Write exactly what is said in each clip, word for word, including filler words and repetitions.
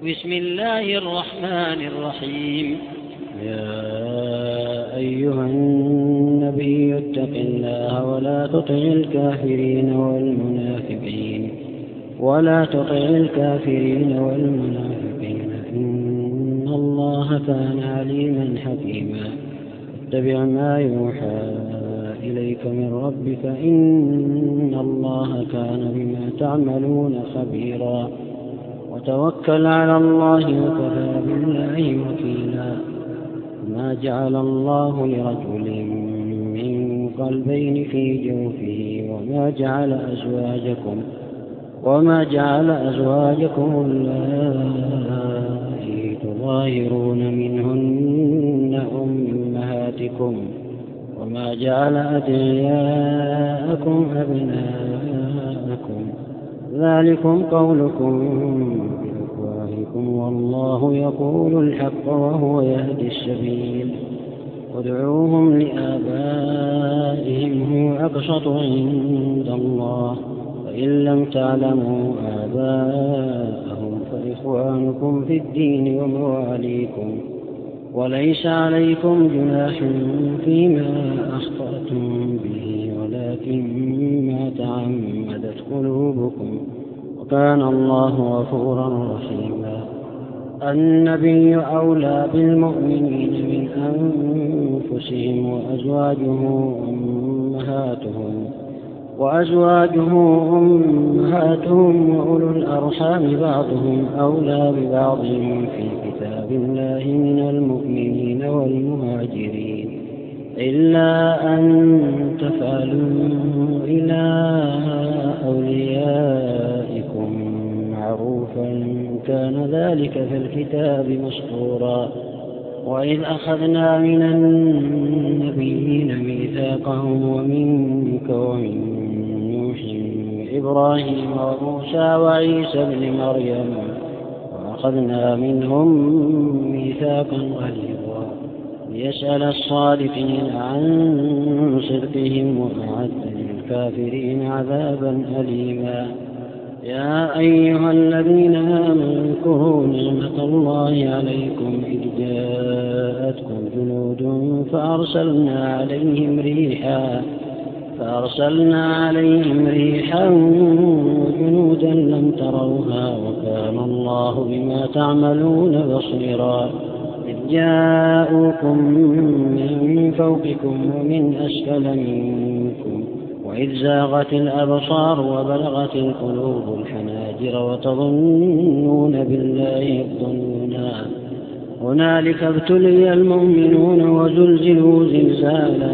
بسم الله الرحمن الرحيم. يا أيها النبي اتق الله ولا تطع الكافرين والمنافقين ولا تطع الكافرين والمنافقين إن الله كان عليما حكيما. اتبع ما يوحى إليك من ربك إن الله كان بما تعملون خبيرا. وتوكل على الله وكفى بالله وكيلا. ما جعل الله لرجل من قلبين في جوفه وما جعل أزواجكم وما جعل أزواجكم اللائي تظاهرون منهن أمهاتكم وما جعل أدعياءكم أبناءكم ذلكم قولكم بأفواهكم والله يقول الحق وهو يهدي السبيل. ادعوهم لآبائهم هو أقسط عند الله فإن لم تعلموا آباءهم فإخوانكم في الدين ومواليكم وليس عليكم جناح فيما أخطأتم به ولكن ما تعمدت قلوبكم وكان الله غفورا رحيما. النبي أولى بالمؤمنين من أنفسهم وأزواجه أمهاتهم وأزواجه أمهاتهم وأولو الأرحام بعضهم أولى ببعض في كتاب الله من المؤمنين والمهاجرين إلا أن تفعلوا إلى أوليائكم معروفا كان ذلك في الكتاب مسطورا. وإذ أخذنا من النبيين ميثاقهم ومنك ومن نوح وإبراهيم وموسى وعيسى ابن مريم وأخذنا منهم ميثاقا غليظا ليسأل الصادقين عن صدقهم وأعد للكافرين عذابا أليما. يا أيها الذين آمنوا اذكروا نعمة الله عليكم إذ جاءتكم جنود فأرسلنا عليهم ريحا فأرسلنا عليهم ريحا وجنودا لم تروها وكان الله بما تعملون بصيرا. إذ جاءوكم من فوقكم ومن أسفل منكم وإذ زاغت الأبصار وبلغت القلوب الحناجر وتظنون بالله الظنونا. هنالك ابتلي المؤمنون وزلزلوا زلزالا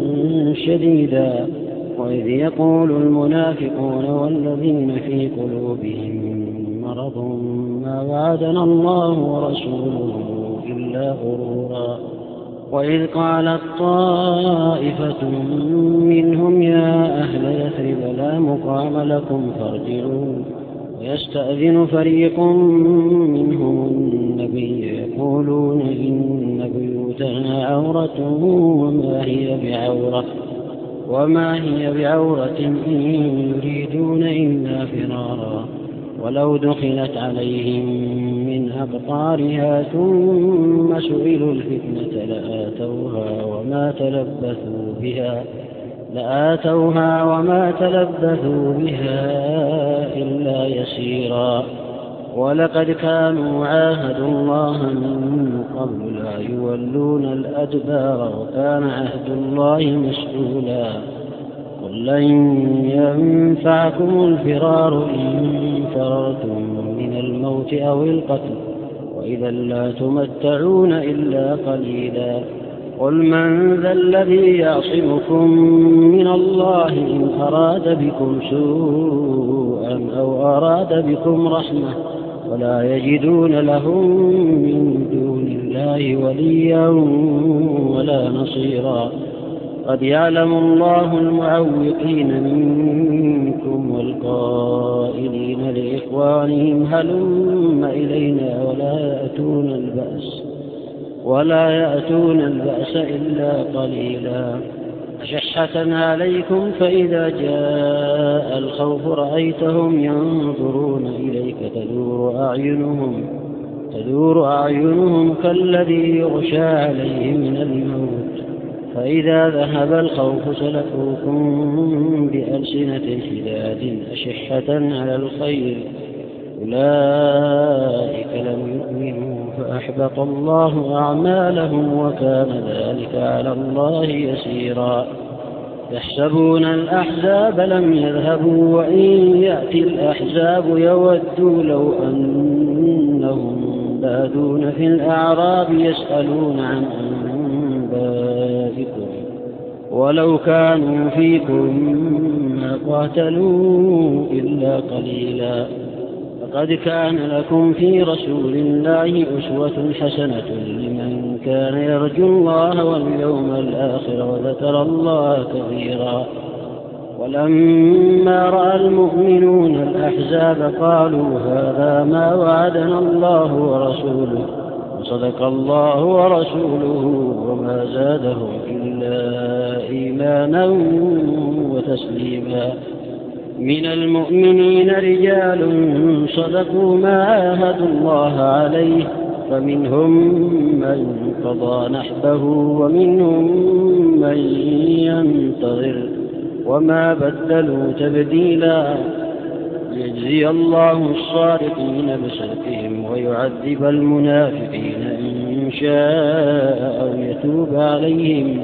شديدا. وإذ يقول المنافقون والذين في قلوبهم مرض ما وعدنا الله ورسوله إلا غرورا. وإذ قالت طائفة منهم يا أهل يثرب لا مقام لكم فارجعوا ويستأذن فريق منهم النبي يقولون إن بيوتنا عورة وما هي بعورة وما هي بعورة إن يريدون إلا فرارا. ولو دخلت عليهم من أقطارها ثم سئلوا الفتنة لآتوها وما تلبثوا بها لآتوها وما تلبثوا بها إلا يسيرا. ولقد كانوا عاهدوا الله من قبل لا يولون الأدبار وكان عهد الله مسؤولا. قل لن ينفعكم الفرار إن فررتم من الموت أو القتل وإذا لا تمتعون إلا قليلا. قل من ذا الذي يعصمكم من الله إن أراد بكم سوءا أو أراد بكم رحمة ولا يجدون لهم من دون الله وليا ولا نصيرا. قد يعلم الله المعوقين منكم والقائلين لإخوانهم هلم إلينا ولا يأتون البأس ولا يأتون البأس إلا قليلا. أشحة عليكم فإذا جاء الخوف رأيتهم ينظرون إليك تدور أعينهم تدور أعينهم كالذي يغشى عليه من الموت فإذا ذهب الخوف سلكوكم بألسنة حداد أشحة على الخير أولئك لم يؤمنوا فأحبط الله أعمالهم وكان ذلك على الله يسيرا يحسبون الأحزاب لم يذهبوا وإن يأتي الأحزاب يودوا لو أنهم بادون في الأعراب يسألون عن أنبائكم ولو كانوا فيكم ما قاتلوا إلا قليلا لقد كان لكم في رسول الله أسوة حسنة لمن كان يرجو الله واليوم الآخر وذكر الله كثيرا ولما رأى المؤمنون الأحزاب قالوا هذا ما وعدنا الله ورسوله وصدق الله ورسوله وما زادهم إلا إيمانا وتسليما من المؤمنين رجال صدقوا ما عاهدوا الله عليه فمنهم من قضى نحبه ومنهم من ينتظر وما بدلوا تبديلا ليجزي الله الصادقين بصدقهم ويعذب المنافقين إن شاء أو يتوب عليهم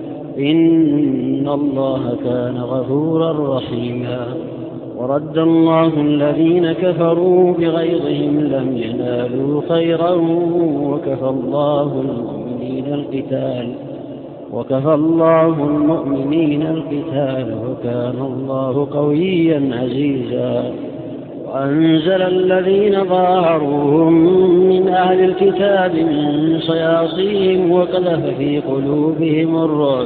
إن الله كان غفورا رحيما ورد الله الذين كفروا بغيظهم لم ينالوا خيرا وكفى الله المؤمنين القتال وكفى الله المؤمنين القتال وكان الله قويا عزيزا وأنزل الذين ظاهروهم من أهل الكتاب من صياصيهم وقذف في قلوبهم الرعب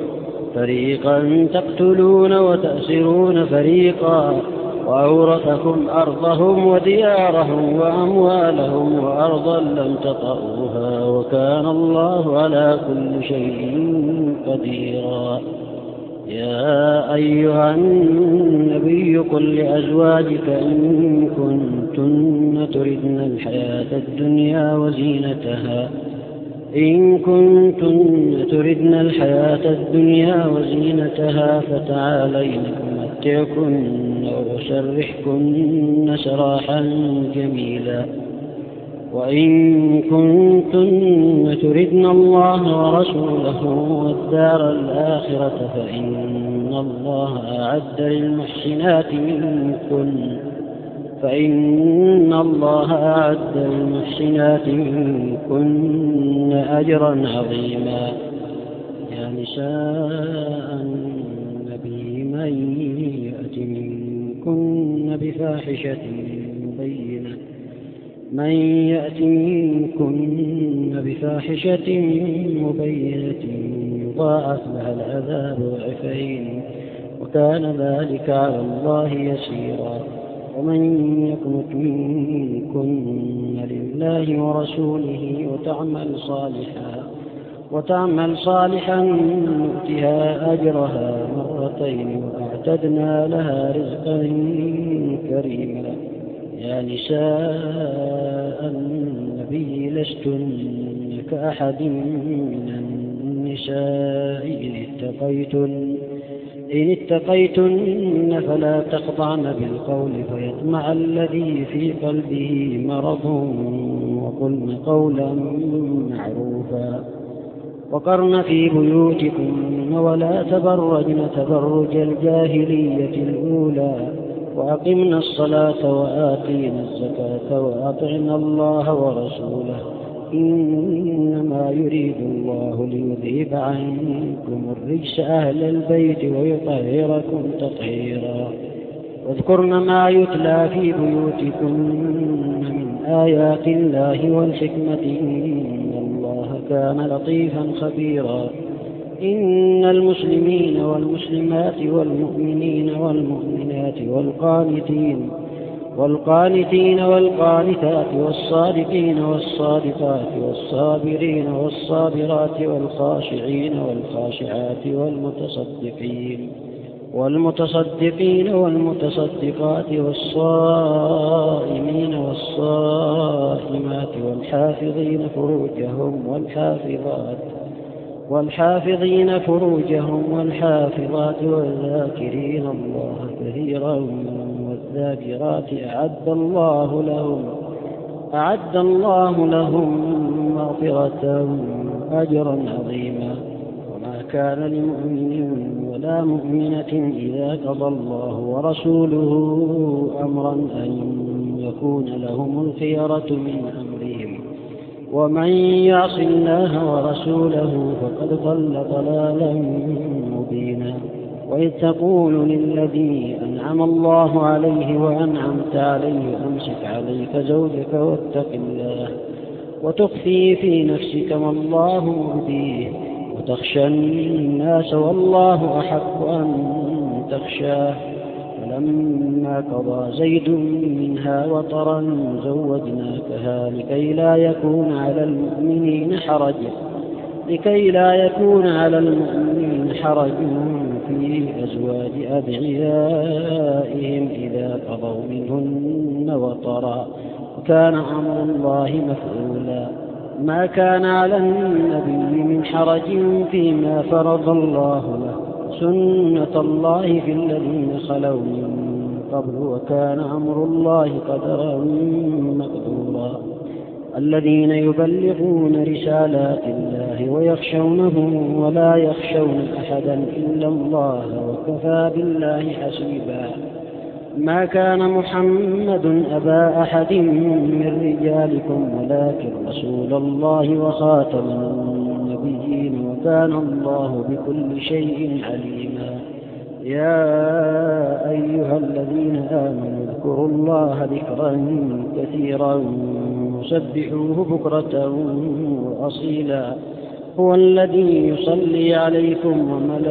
فريقا تقتلون وتأسرون فريقا وأورثكم أرضهم وديارهم وأموالهم وأرضا لم تطئوها وكان الله على كل شيء قديرا يا أيها النبي قل لأزواجك إن كنتن تردن الحياة الدنيا وزينتها إن كنتن تردن الحياة الدنيا وزينتها فتعالين أمتعكن وأسرحكن سراحا جميلا وإن كنتن تردن الله ورسوله والدار الآخرة فإن الله أعد للمحسنات منكن فإن الله أعد للمحسنات منكن أجرا عظيما يا نساء النبي من يأت منكن بفاحشة مبينة من يأت منكن بفاحشة مبينة يضاعف لها العذاب ضعفين وكان ذلك على الله يسيرا ومن يقنت منكن لله ورسوله وتعمل صالحا وتعمل صالحا نؤتها أجرها مرتين وأعتدنا لها رزقا كريما يا نساء النبي لستن كأحد من النساء إن اتقيتن إن اتقيتن فلا تخضعن بالقول فيطمع الذي في قلبه مرض وقلن قولا معروفا وقرن في بيوتكن ولا تبرجن تبرج الجاهلية الأولى وأقمنا الصلاة وآتينا الزكاة وأطعنا الله ورسوله إنما يريد الله ليذهب عنكم الرجس أهل البيت ويطهركم تطهيرا واذكرن ما يتلى في بيوتكن من آيات الله والحكمة إن الله كان لطيفا خبيرا إن المسلمين والمسلمات والمؤمنين والمؤمنات والقانتين والقانتين والقانتات والصادقين والصادقات والصابرين والصابرات والخاشعين والخاشعات والمتصدقين والمتصدقين والمتصدقات والصائمين والصائمات والحافظين فروجهم والحافظات والحافظين فروجهم والحافظات والذاكرين الله كثيرا والذاكرات أعد الله لهم أعد الله لهم مغفرة أجرا عظيما. وما كان لمؤمن ولا مؤمنة إذا قضى الله ورسوله أمرا أن يكون لهم الخيرة من أمرهم ومن يعص الله ورسوله فقد ضل ضلالا مبينا. وإذ تقول للذي أنعم الله عليه وأنعمت عليه أمسك عليك زوجك واتق الله وتخفي في نفسك ما الله مبديه وتخشى الناس والله أحق أن تخشاه. فلما قضى زيد منها وطرا زوجناكها لكي لا يكون على المؤمنين حرج لكي لا يكون على المؤمنين حرج في أزواج أدعيائهم إذا قضوا منهن وطرا وكان أمر الله مفعولا. ما كان على النبي من حرج فيما فرض الله له سنة الله في الذين خلوا من قبل وكان أمر الله قدرا مقدورا. الذين يبلغون رسالات الله ويخشونه ولا يخشون أحدا إلا الله وكفى بالله حسيبا. ما كان محمد أبا أحد من رجالكم ولكن رسول الله وخاتم النبيين وكان الله بكل شيء عليما. يا أيها الذين آمنوا اذكروا الله ذكرا كثيرا وسبحوه بكرة وأصيلا. هو الذي يصلي عليكم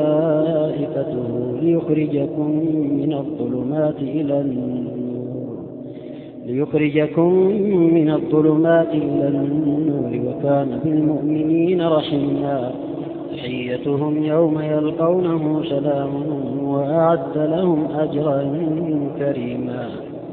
وملائكته ليخرجكم من الظلمات إلى النور ليخرجكم من الظلمات إلى النور وكان بالمؤمنين رحيما. تحيتهم يوم يلقونه سلام وأعد لهم أجرا كريما.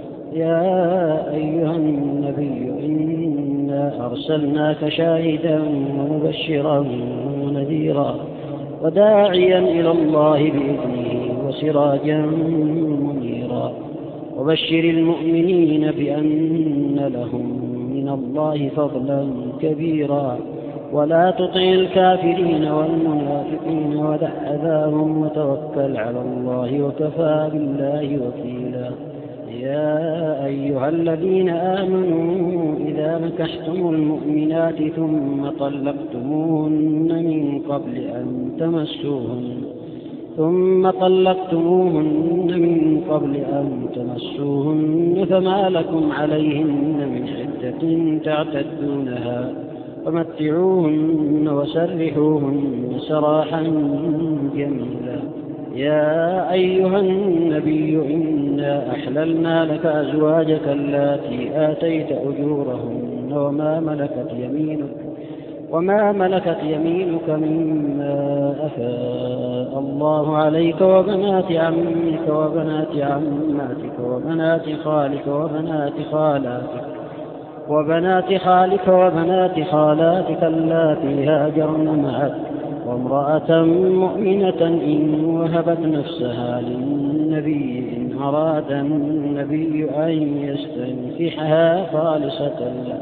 يا أيها النبي إنا أرسلناك شاهدا ومبشرا ونذيرا وداعيا إلى الله بإذنه وسراجا منيرا. وبشر المؤمنين بأن لهم من الله فضلا كبيرا ولا تطع الكافرين والمنافقين ودع أذاهم وتوكل على الله وكفى بالله وكيلا. يا أيها الذين آمنوا إذا نكحتم المؤمنات ثم طلقتموهن من قبل أن تمسوهن ثم طلقتموهن من قبل أن تمسوهن فما لكم عليهن من عدة تعتدونها فمتعوهن وسرحوهن سراحا جميلا. يا أيها النبي إنا أحللنا لك أزواجك اللاتي آتيت أجورهن وما ملكت يمينك وما ملكت يمينك مما أفاء الله عليك وبنات عمك وبنات عماتك وبنات خالك وبنات خالاتك وبنات خالك وبنات خالاتك اللاتي هاجرن معك وامرأة مؤمنة إن وهبت نفسها للنبي إن أراد النبي أن يستنكحها خالصة لك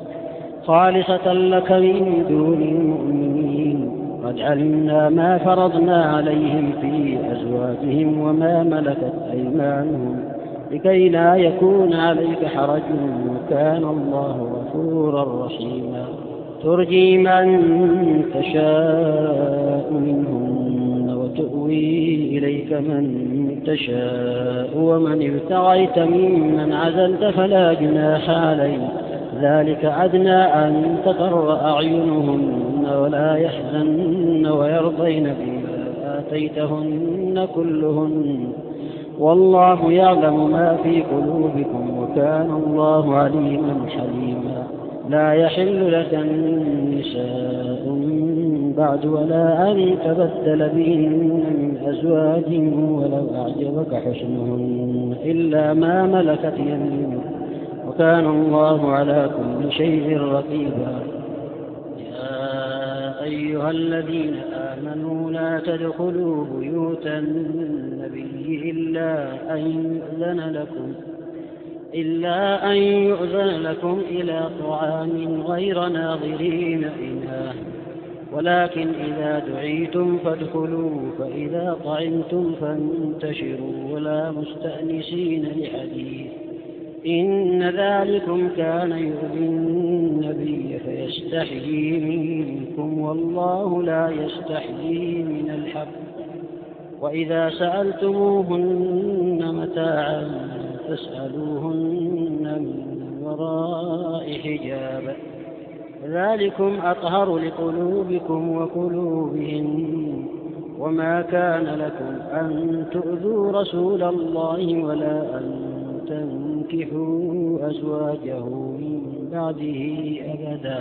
خالصة لك من دون المؤمنين. قد علمنا ما فرضنا عليهم في أزواجهم وما ملكت أيمانهم لكي لا يكون عليك حرج وكان الله غفورا رحيما. ترجي من تشاء منهن وتؤوي إليك من تشاء ومن ابتغيت ممن عزلت فلا جناح عليك ذلك أدنى أن تقر أعينهن ولا يحزن ويرضين بما آتيتهن كلهن والله يعلم ما في قلوبكم وكان الله عليما حليما. لا يحل لك النساء بعد ولا أن تبدل بهن من أزواج ولو أعجبك حسنهن إلا ما ملكت يمينك وكان الله على كل شيء رقيبا. يا أيها الذين آمنوا لا تدخلوا بيوت النبي إلا أن يؤذن لكم إلا أن يؤذن لكم إلى طعام غير ناظرين إناه ولكن إذا دعيتم فادخلوا فإذا طعمتم فانتشروا ولا مستأنسين لحديث إن ذلكم كان يؤذي النبي فيستحيي منكم والله لا يستحيي من الحق. وإذا سألتموهن متاعا فاسألوهن من وراء حجاب ذلكم أطهر لقلوبكم وقلوبهن. وما كان لكم أن تؤذوا رسول الله ولا أن تنكحوا أزواجه من بعده أبدا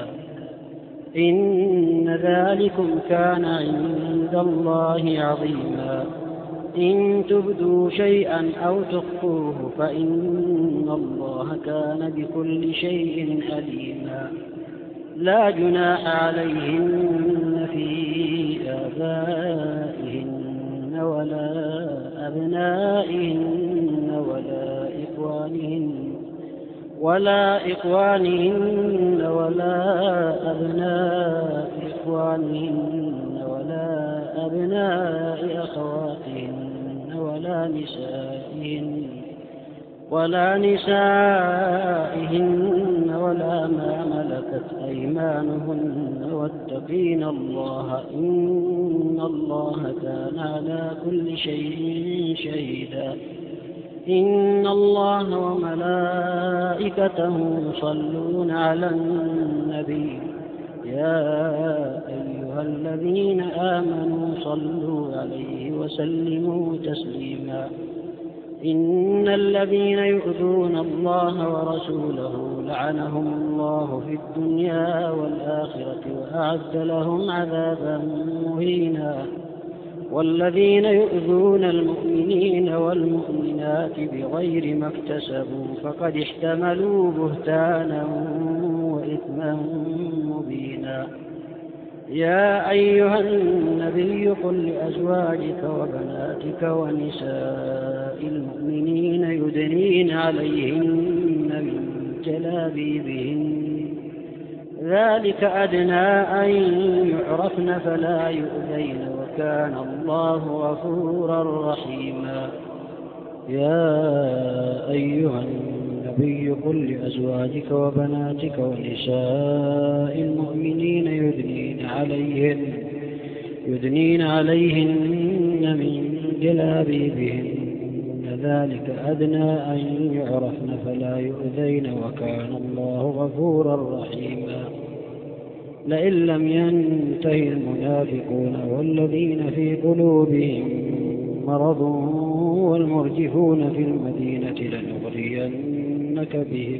إن ذلكم كان عند الله عظيما. إن تبدوا شيئا أو تخفوه فإن الله كان بكل شيء عليما. لا جناح عليهن في آبائهن ولا أبنائهن ولا إخوانهن ولا إخوانهن ولا أبناء إخوانهن ولا أبناء أخواتهن ولا نسائهن ولا نسائهن ولا ما ملكت أيمانهن واتقين الله إن الله كان على كل شيء شهيدا. إن الله وملائكته يصلون على النبي يا أيها الذين آمنوا صلوا عليه وسلموا تسليما. إن الذين يؤذون الله ورسوله لعنهم الله في الدنيا والآخرة وأعد لهم عذابا مهينا. والذين يؤذون المؤمنين والمؤمنات بغير ما اكتسبوا فقد احتملوا بهتانا وإثما مبينا. يا أيها النبي قل لأزواجك وبناتك ونساء المؤمنين يدنين عليهن من جلابيبهن ذلك أدنى أن يعرفن فلا يؤذين وكان الله غفورا رحيما. يا أيها النبي قل لأزواجك وبناتك ونساء المؤمنين يدنين عليهن يدنين عليهن من جلابيبهن ذلك أدنى أن يعرفن فلا يؤذين وكان الله غفورا رحيما. لئن لم ينتهي المنافقون والذين في قلوبهم مرض والمرجفون في المدينة لنغرينك بهم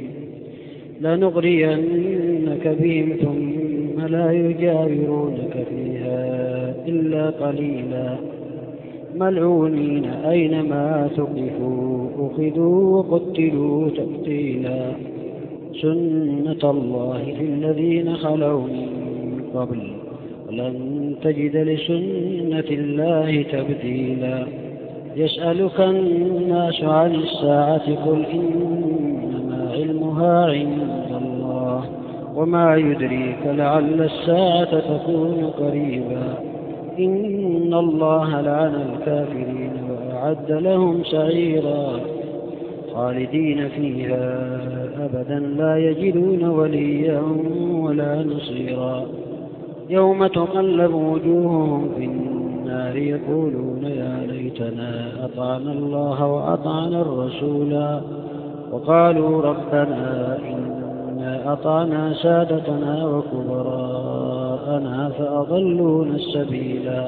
لنغرينك بهم ثم لا يجاورونك فيها إلا قليلا ملعونين أينما ثقفوا أخذوا وقتلوا تقتيلا. سنة الله في الذين خلوا من قبل ولن تجد لسنة الله تبديلا. يسألك الناس عن الساعة قل إنما علمها عند الله وما يدريك لعل الساعة تكون قريبا. إن الله لعن الكافرين وأعد لهم سعيرا خالدين فيها أبدا لا يجدون وليا ولا نصيرا. يوم تقلب وجوههم في النار يقولون يا ليتنا أطعنا الله وأطعنا الرسولا وقالوا ربنا إنا أطعنا سادتنا وكبراءنا فأضلونا السبيلا.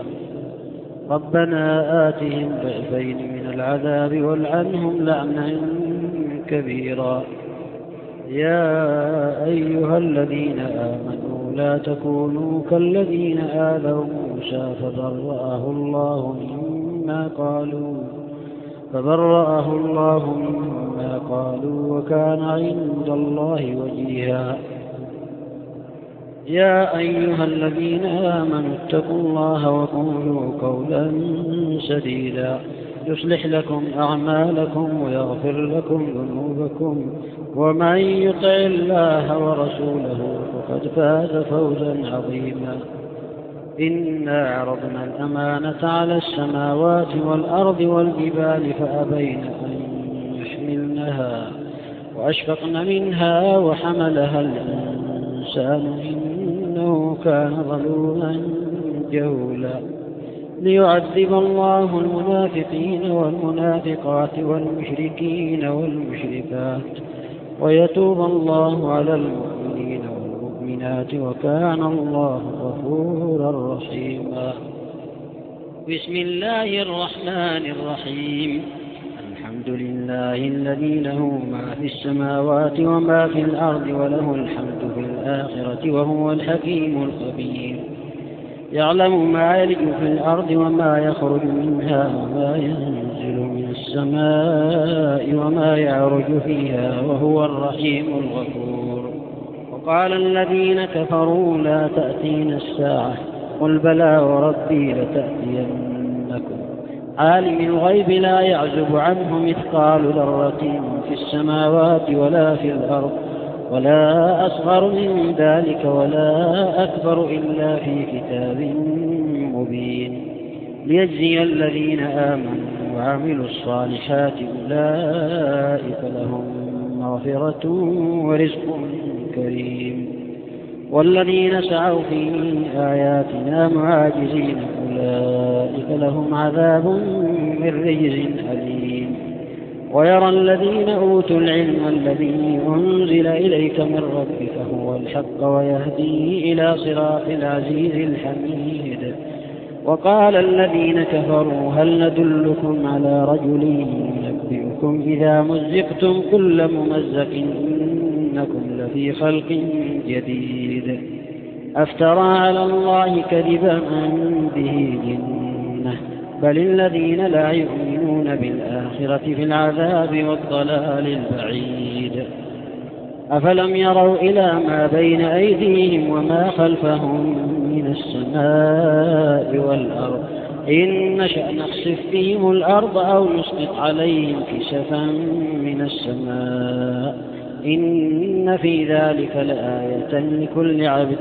ربنا آتهم ضعفين من العذاب والعنهم لعنا كبيرا. يا أيها الذين آمنوا لا تكونوا كالذين آذوا موسى فبرأه الله مما قالوا فبرأه الله مما قالوا وكان عند الله وجيها. يا أيها الذين آمنوا اتقوا الله وقولوا قولا سديدا يصلح لكم أعمالكم ويغفر لكم ذنوبكم ومن يطع الله ورسوله فقد فاز فوزا عظيما. إنا عرضنا الأمانة على السماوات والأرض والجبال فأبين أن يحملنها وأشفقن منها وحملها الإنسان إنه كان ظلوما جهولا. ليعذب الله المنافقين والمنافقات والمشركين والمشركات ويتوب الله على المؤمنين والمؤمنات وكان الله غفورا رحيما. بسم الله الرحمن الرحيم. الحمد لله الذي له ما في السماوات وما في الأرض وله الحمد في الآخرة وهو الحكيم الخبير. يعلم ما يلج في الأرض وما يخرج منها وما ينزل من السماء وما يعرج فيها وهو الرحيم الغفور. وقال الذين كفروا لا تأتينا الساعة قل بلى وربي لتأتينكم عالم الغيب لا يعزب عنه مثقال ذرة في السماوات ولا في الأرض ولا أصغر من ذلك ولا أكبر إلا في كتاب مبين. ليجزي الذين آمنوا وعملوا الصالحات أولئك لهم مغفرة ورزق كريم. والذين سعوا في آياتنا معاجزين أولئك لهم عذاب من رجز أليم. ويرى الذين أوتوا العلم الذي أنزل إليك من ربك هو الحق ويهدي إلى صراط العزيز الحميد. وقال الذين كفروا هل ندلكم على رجل ينبئكم إذا مزقتم كل ممزق إنكم لفي خلق جديد. أفترى على الله كذبا أم به جنة بل الذين لا يؤمنون بالآخرة في العذاب والضلال البعيد. أفلم يروا إلى ما بين أيديهم وما خلفهم من السماء والأرض إن نشأ نخسف بهم الأرض أو نسقط عليهم كسفا من السماء إن في ذلك لآية لكل عبد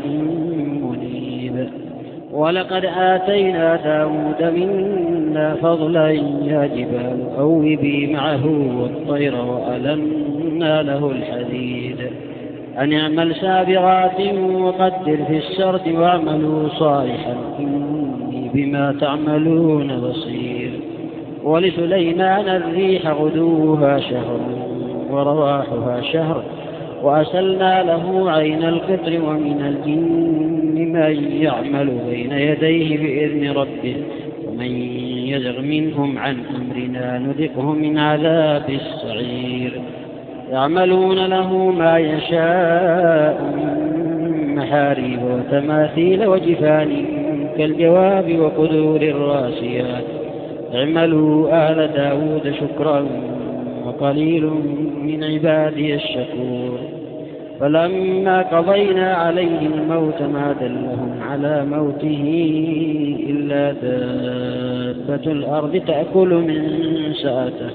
منيب. ولقد آتينا داود منا فضلا يا جبال أوبي معه والطير وألنا له الحديد أن اعمل سابغات وقدر في السرد واعملوا صالحا إني بما تعملون بصير. ولسليمان الريح غدوها شهر ورواحها شهر وأسلنا له عين القطر ومن الجن من يعمل بين يديه بإذن ربه ومن يزغ منهم عن أمرنا نذقه من عذاب السعير. يعملون له ما يشاء من محاريب وتماثيل وجفان كالجواب وقدور الراسيات اعملوا آل داود شكرا وقليل من عبادي الشكور. فلما قضينا عليه الموت ما دلهم على موته إلا دابة الأرض تأكل من سأته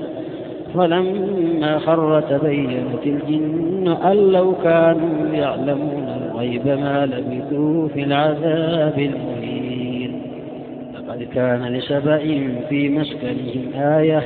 فلما خر تبينت الجن أن لو كانوا يعلمون الغيب ما لبثوا في العذاب المهين. لقد كان لسبأ في مسكنهم آية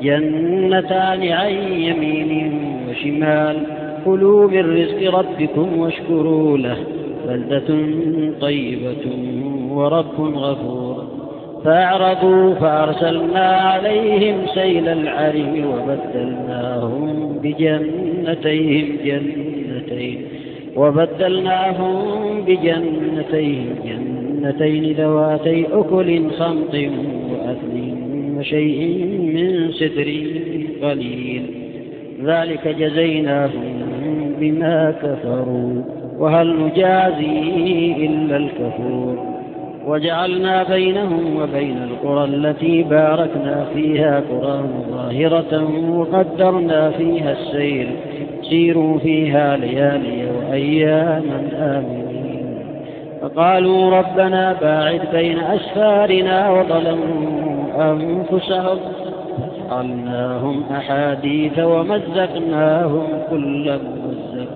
جنتان عن يمين وشمال كلوا من رزق ربكم واشكروا له بلدة طيبة ورب غفور. فأعرضوا فأرسلنا عليهم سيل العرم وبدلناهم بجنتيهم جنتين وبدلناهم بجنتيهم جنتين ذواتي أكل خمط وأثل وشيء من سدر قليل ذلك جزيناهم بما كفروا وهل نجازي إلا الكفور. وجعلنا بينهم وبين القرى التي باركنا فيها قرى ظاهرة وقدرنا فيها السير سيروا فيها ليالي وأياما آمنين. فقالوا ربنا باعد بين أسفارنا وظلموا أنفسهم فجعلناهم أحاديث ومزقناهم كل ممزق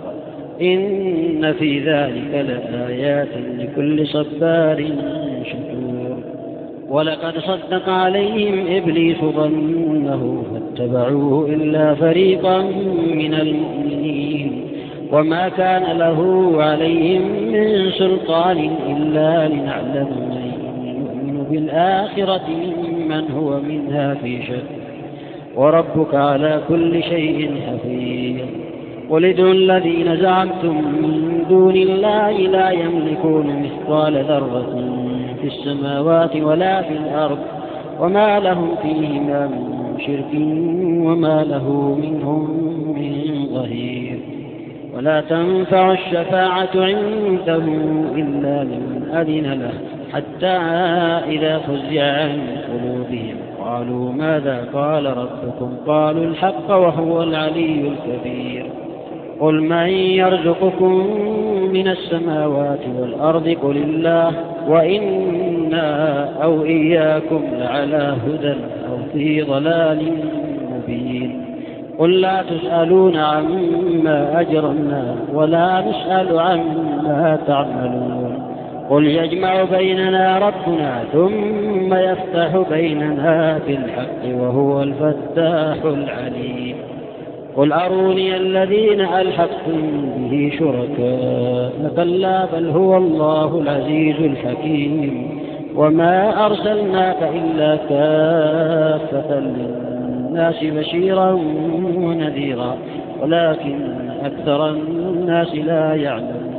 إن في ذلك لآيات لكل صبار شكور. ولقد صدق عليهم إبليس ظنه فاتبعوه إلا فريقا من المؤمنين وما كان له عليهم من سلطان إلا لنعلم من يؤمن بالآخرة ممن هو منها في شك وربك على كل شيء حفيظ. قل ادعوا الذين زعمتم من دون الله لا يملكون مثقال ذرة في السماوات ولا في الأرض وما لهم فيهما من شرك وما له منهم من ظهير. ولا تنفع الشفاعة عنده إلا لمن أذن له حتى إذا فزع عن قلوبهم قالوا ماذا قال ربكم قالوا الحق وهو العلي الكبير. قل من يرزقكم من السماوات والأرض قل الله وإنا أو إياكم لعلى هدى أو في ضلال مبين. قل لا تسألون عما أجرمنا ولا نسأل عما تعملون. قل يجمع بيننا ربنا ثم يفتح بيننا بالحق وهو الفتاح العليم. قل أروني الذين ألحقتم به شركاء كلا بل هو الله العزيز الحكيم. وما أرسلناك إلا كافة للناس بشيرا ونذيرا ولكن أكثر الناس لا يعلمون.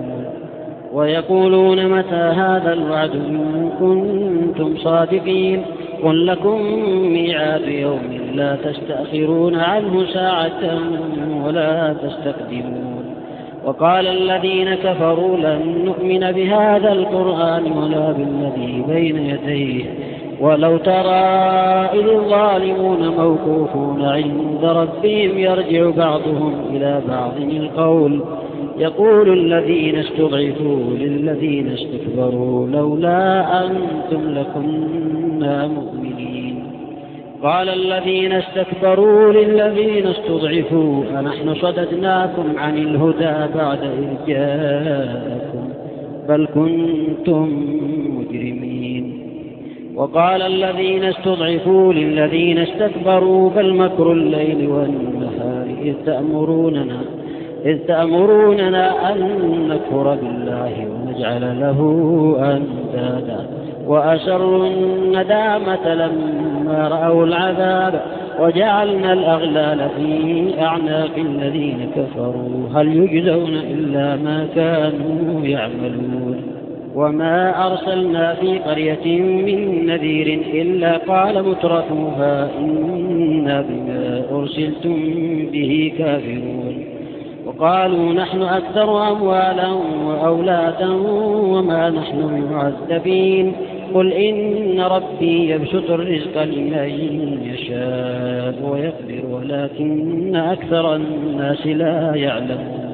ويقولون متى هذا الوعد إن كنتم صادقين قل لكم ميعاد يوم لا تستأخرون عنه ساعة ولا تستقدمون. وقال الذين كفروا لن نؤمن بهذا القرآن ولا بالذي بين يديه ولو ترى إذ الظالمون موقوفون عند ربهم يرجع بعضهم إلى بعض القول يقول الذين استضعفوا للذين استكبروا لولا أنتم لكنا مؤمنين. قال الذين استكبروا للذين استضعفوا أنحن صددناكم عن الهدى بعد إذ جاءكم بل كنتم مجرمين. وقال الذين استضعفوا للذين استكبروا بل مكر الليل والنهار إذ تأمروننا إذ تأمروننا أن نكفر بالله ونجعل له أندادا وأسروا الندامة لما رأوا العذاب وجعلنا الأغلال في أعناق الذين كفروا هل يجزون إلا ما كانوا يعملون. وما أرسلنا في قرية من نذير إلا قال مترفوها إنا بما أرسلتم به كافرون. وقالوا نحن أكثر أموالا وأولادا وما نحن معذبين. قل إن ربي يبسط الرزق لمن يشاء ويقدر ولكن أكثر الناس لا يعلمون.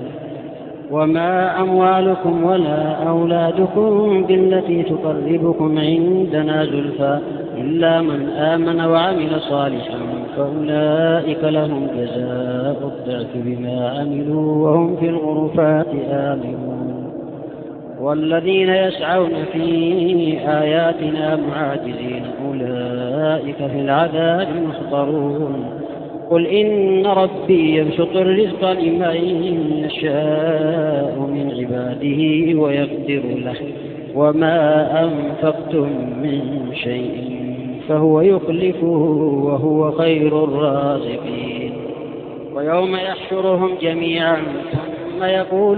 وما أموالكم ولا أولادكم بالتي تقربكم عندنا زلفى إلا من آمن وعمل صالحا فأولئك لهم جزاء الضعف بما عملوا وهم في الغرفات آمنون. والذين يسعون في آياتنا معاجزين أولئك في العذاب محضرون. قل إن ربي يبسط الرزق لمن يشاء من عباده ويقدر له وما أنفقتم من شيء فهو يخلفه وهو خير الرازقين. ويوم يحشرهم جميعا ثم يقول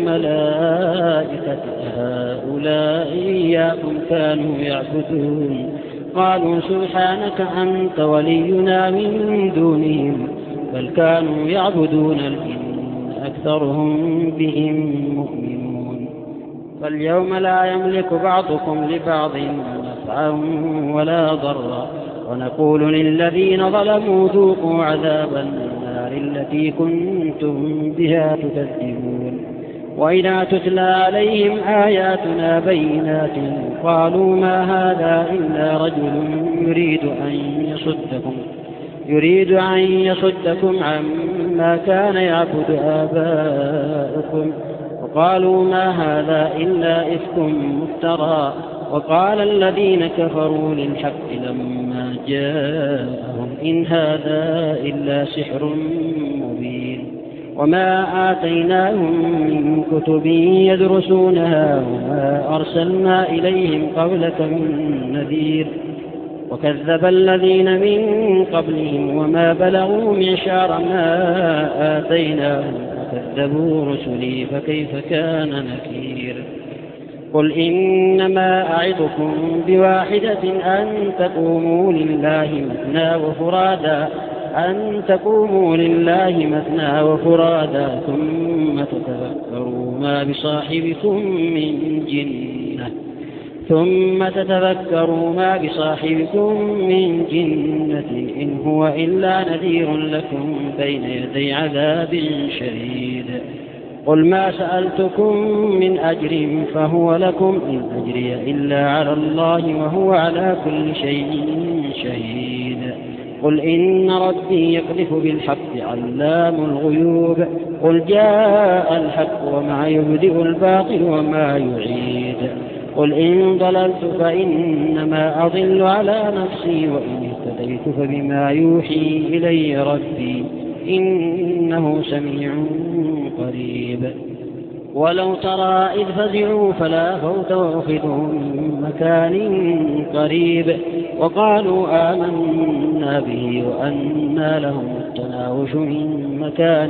للملائكة هؤلاء إياكم كانوا يعبدون قالوا سبحانك أنت ولينا من دونهم بل كانوا يعبدون الجن أكثرهم بهم مؤمنون. فاليوم لا يملك بعضكم لبعض نفعا ولا ضرا ونقول للذين ظلموا ذوقوا عذاب النار التي كنتم بها تكذبون وإذا تتلى عليهم آياتنا بينات قالوا ما هذا إلا رجل يريد أن يصدكم يريد أن يصدكم عما كان يعبد آباؤكم وقالوا ما هذا إلا إفك مفترى وقال الذين كفروا للحق لما جاءهم إن هذا إلا سحر مبين وما آتيناهم من كتب يدرسونها وما أرسلنا إليهم قبلك من نذير وكذب الذين من قبلهم وما بلغوا معشار ما آتيناهم وكذبوا رسلي فكيف كان نكير قل إنما أعظكم بواحدة أن تقوموا لله مثنى وفرادا أن تقوموا لله مثنى وفرادا ثم تتذكروا ما بصاحبكم من جنة ثم تتذكروا ما بصاحبكم من جنة إن هو إلا نذير لكم بين يدي عذاب شديد قل ما سألتكم من أجر فهو لكم إن أجري إلا على الله وهو على كل شيء شهيد قل إن ربي يقذف بالحق علام الغيوب قل جاء الحق وما يبدئ الباطل وما يعيد قل إن ضللت فإنما أضل على نفسي وإن اهتديت فبما يوحي إلي ربي إنه سميع قريب ولو ترى إذ فزعوا فلا فوت وأخذوا من مكان قريب وقالوا آمنا به وأنى لهم التناوش من مكان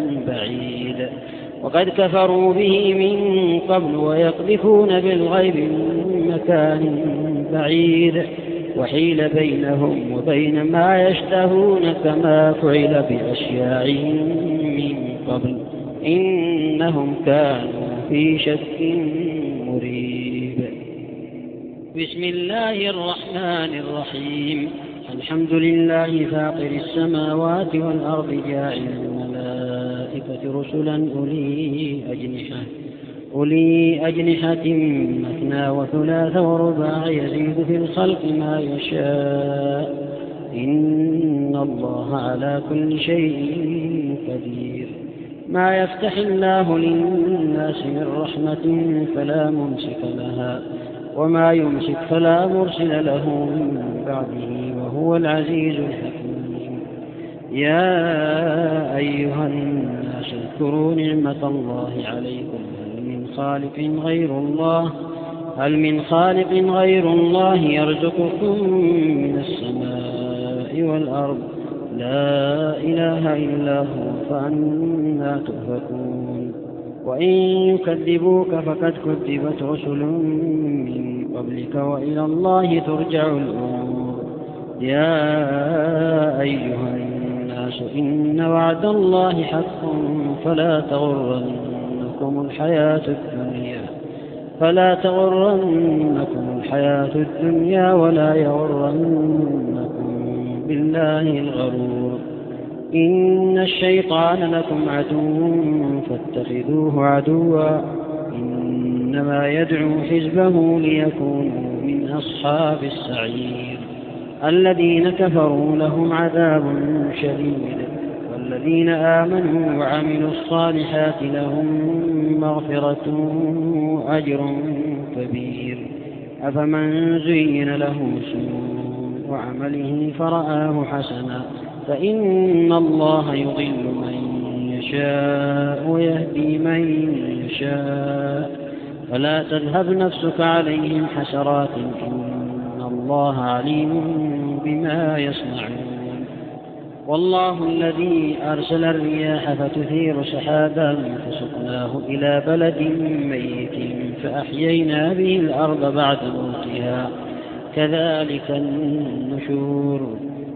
بعيد وقد كفروا به من قبل ويقذفون بالغيب من مكان بعيد وحيل بينهم وبين ما يشتهون كما فعل بأشياعهم من قبل إنهم كانوا في شك مريب بسم الله الرحمن الرحيم الحمد لله فاطر السماوات والأرض جاعل الملائكة رسلا أولي أجنحة أولي أجنحة مثنى وثلاث ورباع يزيد في الخلق ما يشاء إن الله على كل شيء قدير ما يفتح الله للناس من رحمة فلا ممسك لها وما يمسك فلا مرسل له من بعده وهو العزيز الحكيم يا أيها الناس اذكروا نعمة الله عليكم هل من خالق غير الله هل من خالق غير الله يرزقكم من السماء والأرض لا إله إلا هو فأنى تؤفكون وإن يكذبوك فقد كذبت رسل من قبلك وإلى الله ترجع الأمور يا أيها الناس إن وعد الله حق فلا تغرنكم الحياة الدنيا فلا تغرنكم الحياة الدنيا ولا يغرنكم بالله الغرور إن الشيطان لكم عدو فاتخذوه عدوا إنما يدعو حزبه ليكونوا من أصحاب السعير الذين كفروا لهم عذاب شديد والذين آمنوا وعملوا الصالحات لهم مغفرة وأجر كبير أفمن زين له سوء عمله فرآه حسنا فإن الله يضل من يشاء ويهدي من يشاء فلا تذهب نفسك عليهم حسرات إن الله عليم بما يصنعون والله الذي أرسل الرياح فتثير سحابا فسقناه إلى بلد ميت فأحيينا به الأرض بعد موتها كذلك النشور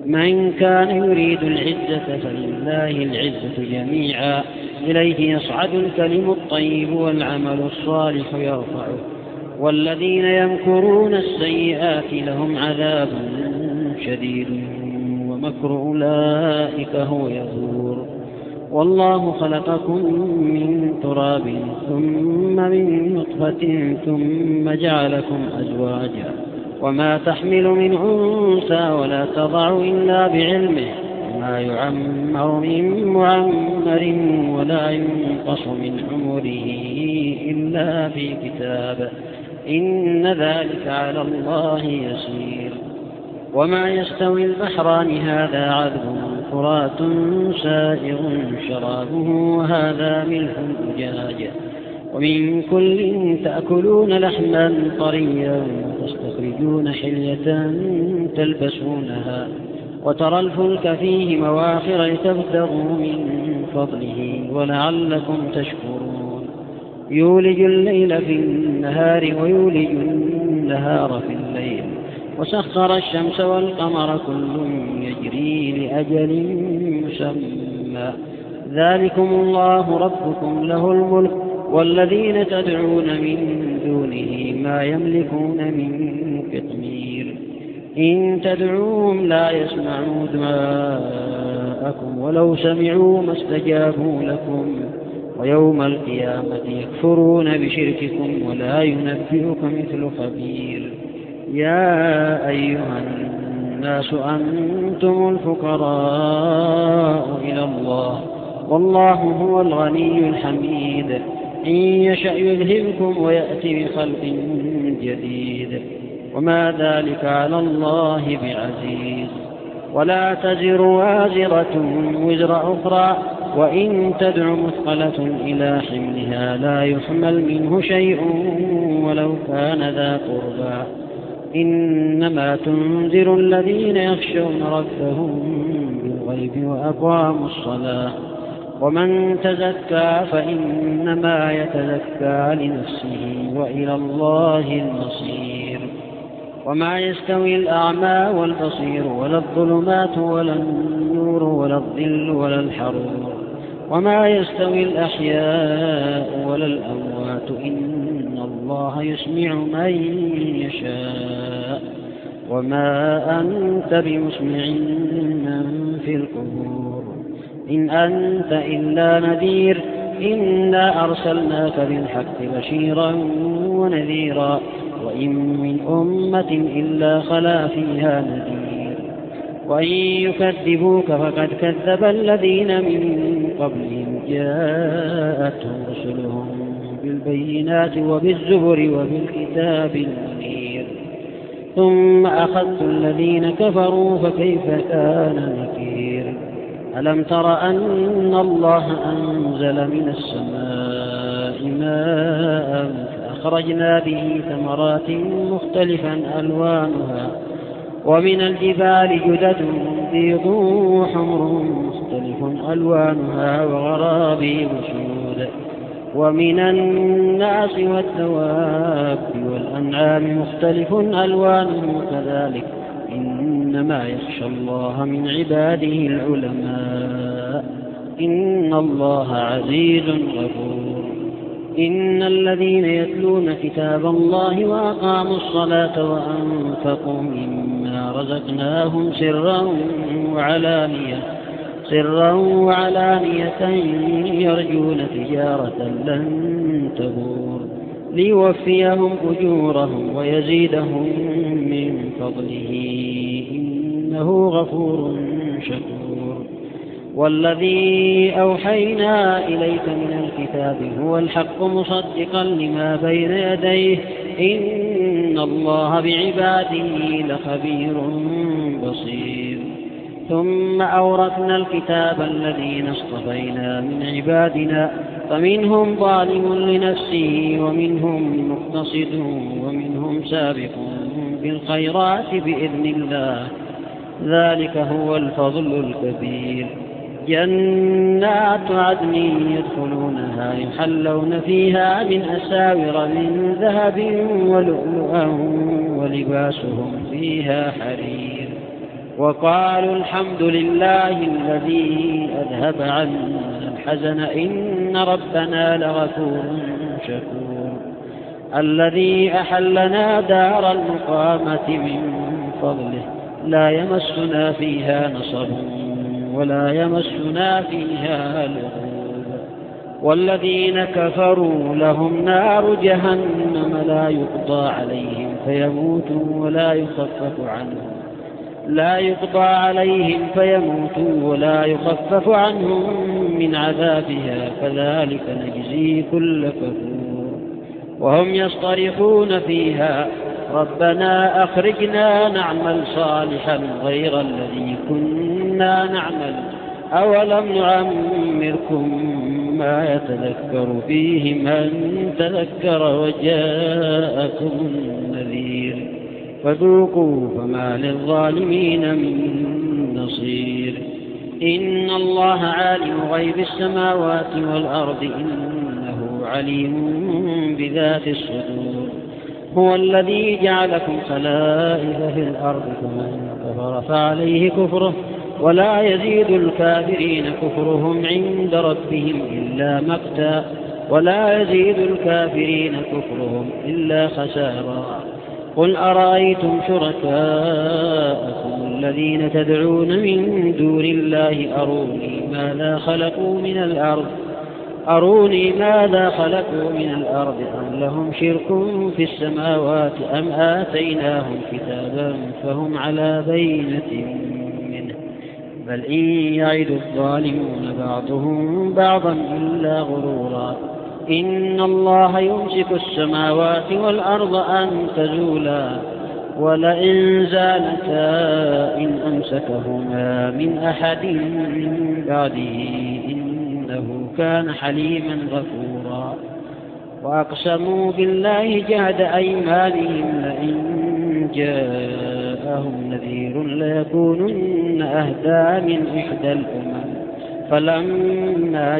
من كان يريد العزة فلله العزة جميعا إليه يصعد الكلم الطيب والعمل الصالح يرفعه والذين يمكرون السيئات لهم عذاب شديد ومكر أولئك هو يبور والله خلقكم من تراب ثم من نطفة ثم جعلكم أزواجا وما تحمل من أنثى ولا تضع إلا بعلمه وما يعمر من معمر ولا ينقص من عمره إلا في كتاب إن ذلك على الله يسير وما يستوي البحران هذا عذب فرات سائغ شرابه وهذا ملح أجاج ومن كل تأكلون لحما طريا وتستخرجون حلية تلبسونها وترى الفلك فيه مواخر لتبتغوا من فضله ولعلكم تشكرون يولج الليل في النهار ويولج النهار في الليل وسخر الشمس والقمر كل يجري لأجل مسمى ذلكم الله ربكم له الملك والذين تدعون من دونه ما يملكون من قطمير إن تدعوهم لا يسمعوا دعاءكم ولو سمعوا ما استجابوا لكم ويوم القيامة يكفرون بشرككم ولا ينبئك مثل خبير يا أيها الناس أنتم الفقراء إلى الله والله هو الغني الحميد إن يشأ يذهبكم ويأتي بخلق جديد وما ذلك على الله بعزيز ولا تزر وازرة وزر أخرى وإن تدع مثقلة إلى حملها لا يحمل منه شيء ولو كان ذا قربى إنما تنذر الذين يخشون ربهم بالغيب وأقاموا الصلاة ومن تزكى فإنما يتزكى لنفسه وإلى الله المصير وما يستوي الأعمى والبصير ولا الظلمات ولا النور ولا الظل ولا الحرور وما يستوي الأحياء ولا الأموات إن الله يسمع من يشاء وما أنت بمسمع من في القبور إن أنت إلا نذير إنا أرسلناك بالحق بشيرا ونذيرا وإن من أمة إلا خلا فيها نذير وإن يكذبوك فقد كذب الذين من قبلهم جاءتهم رسلهم بالبينات وبالزبر وبالكتاب المنير ثم أخذت الذين كفروا فكيف كان نكير ألم تر أن الله أنزل من السماء ماء فأخرجنا به ثمرات مختلفا ألوانها ومن الجبال جدد بيض وحمر مختلف ألوانها وغرابيب سود ومن الناس والدواب والأنعام مختلف ألوانه كذلك إنما يخشى الله من عباده العلماء إن الله عزيز غفور إن الذين يتلون كتاب الله وأقاموا الصلاة وأنفقوا مما رزقناهم سرا وعلانية سرا وعلانية يرجون تجارة لن تبور ليوفيهم أجورهم ويزيدهم من فضله إنه غفور شكور والذي أوحينا إليك من الكتاب هو الحق مصدقا لما بين يديه إن الله بعباده لخبير بصير ثم أورثنا الكتاب الذين اصطفينا من عبادنا فمنهم ظالم لنفسه ومنهم مقتصد ومنهم سابق بالخيرات بإذن الله ذلك هو الفضل الكبير جنات عدن يدخلونها يحلون فيها من أساور من ذهب ولؤلؤا ولباسهم فيها حرير وقالوا الحمد لله الذي أذهب عنا الحزن إن ربنا لغفور شكور الذي أحلنا دار المقامة من فضله لا يمسنا فيها نصب ولا يمسنا فيها لغوب والذين كفروا لهم نار جهنم لا يقضى عليهم فيموتوا ولا يخفف عنهم لا يقضى عليهم فيموتوا ولا يخفف عنهم من عذابها كذلك نجزي كل كفور وهم يصطرخون فيها ربنا أخرجنا نعمل صالحا غير الذي كنا نعمل أولم نعمركم ما يتذكر فيه من تذكر وجاءكم النذير فذوقوا فما للظالمين من نصير إن الله عالم غيب السماوات والأرض إنه عليم بذات الصدور هو الذي جعلكم خلائف في الأرض فمن كفر فعليه كفره ولا يزيد الكافرين كفرهم عند ربهم إلا مقتا ولا يزيد الكافرين كفرهم إلا خسارا قل أرأيتم شركاءكم الذين تدعون من دون الله أروني ماذا خلقوا من الأرض أروني ماذا خلقوا من الأرض أم لهم شرك في السماوات أم آتيناهم كتابا فهم على بينة منه بل إن يعد الظالمون بعضهم بعضا إلا غرورا إن الله يمسك السماوات والأرض أن تزولا ولئن زالتا إن أمسكهما من أحد من بعده إنه كان حليما غفورا وأقسموا بالله جهد أيمانهم لئن جاءهم نذير ليكونن أهدى من إحدى الأمم فلما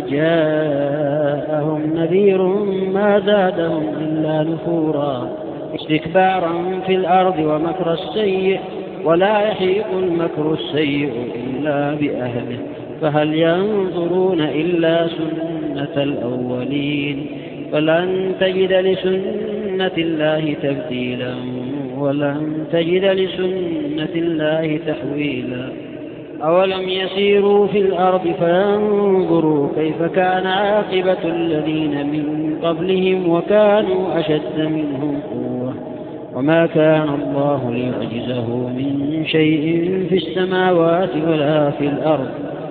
جاءهم نذير ما زادهم إلا نفورا استكبارا في الأرض ومكر السيء ولا يحيق المكر السيء إلا بأهله فهل ينظرون إلا سنة الأولين فلن تجد لسنة الله تبديلا ولن تجد لسنة الله تحويلا أولم يسيروا في الأرض فينظروا كيف كان عاقبة الذين من قبلهم وكانوا أشد منهم قوة وما كان الله ليعجزه من شيء في السماوات ولا في الأرض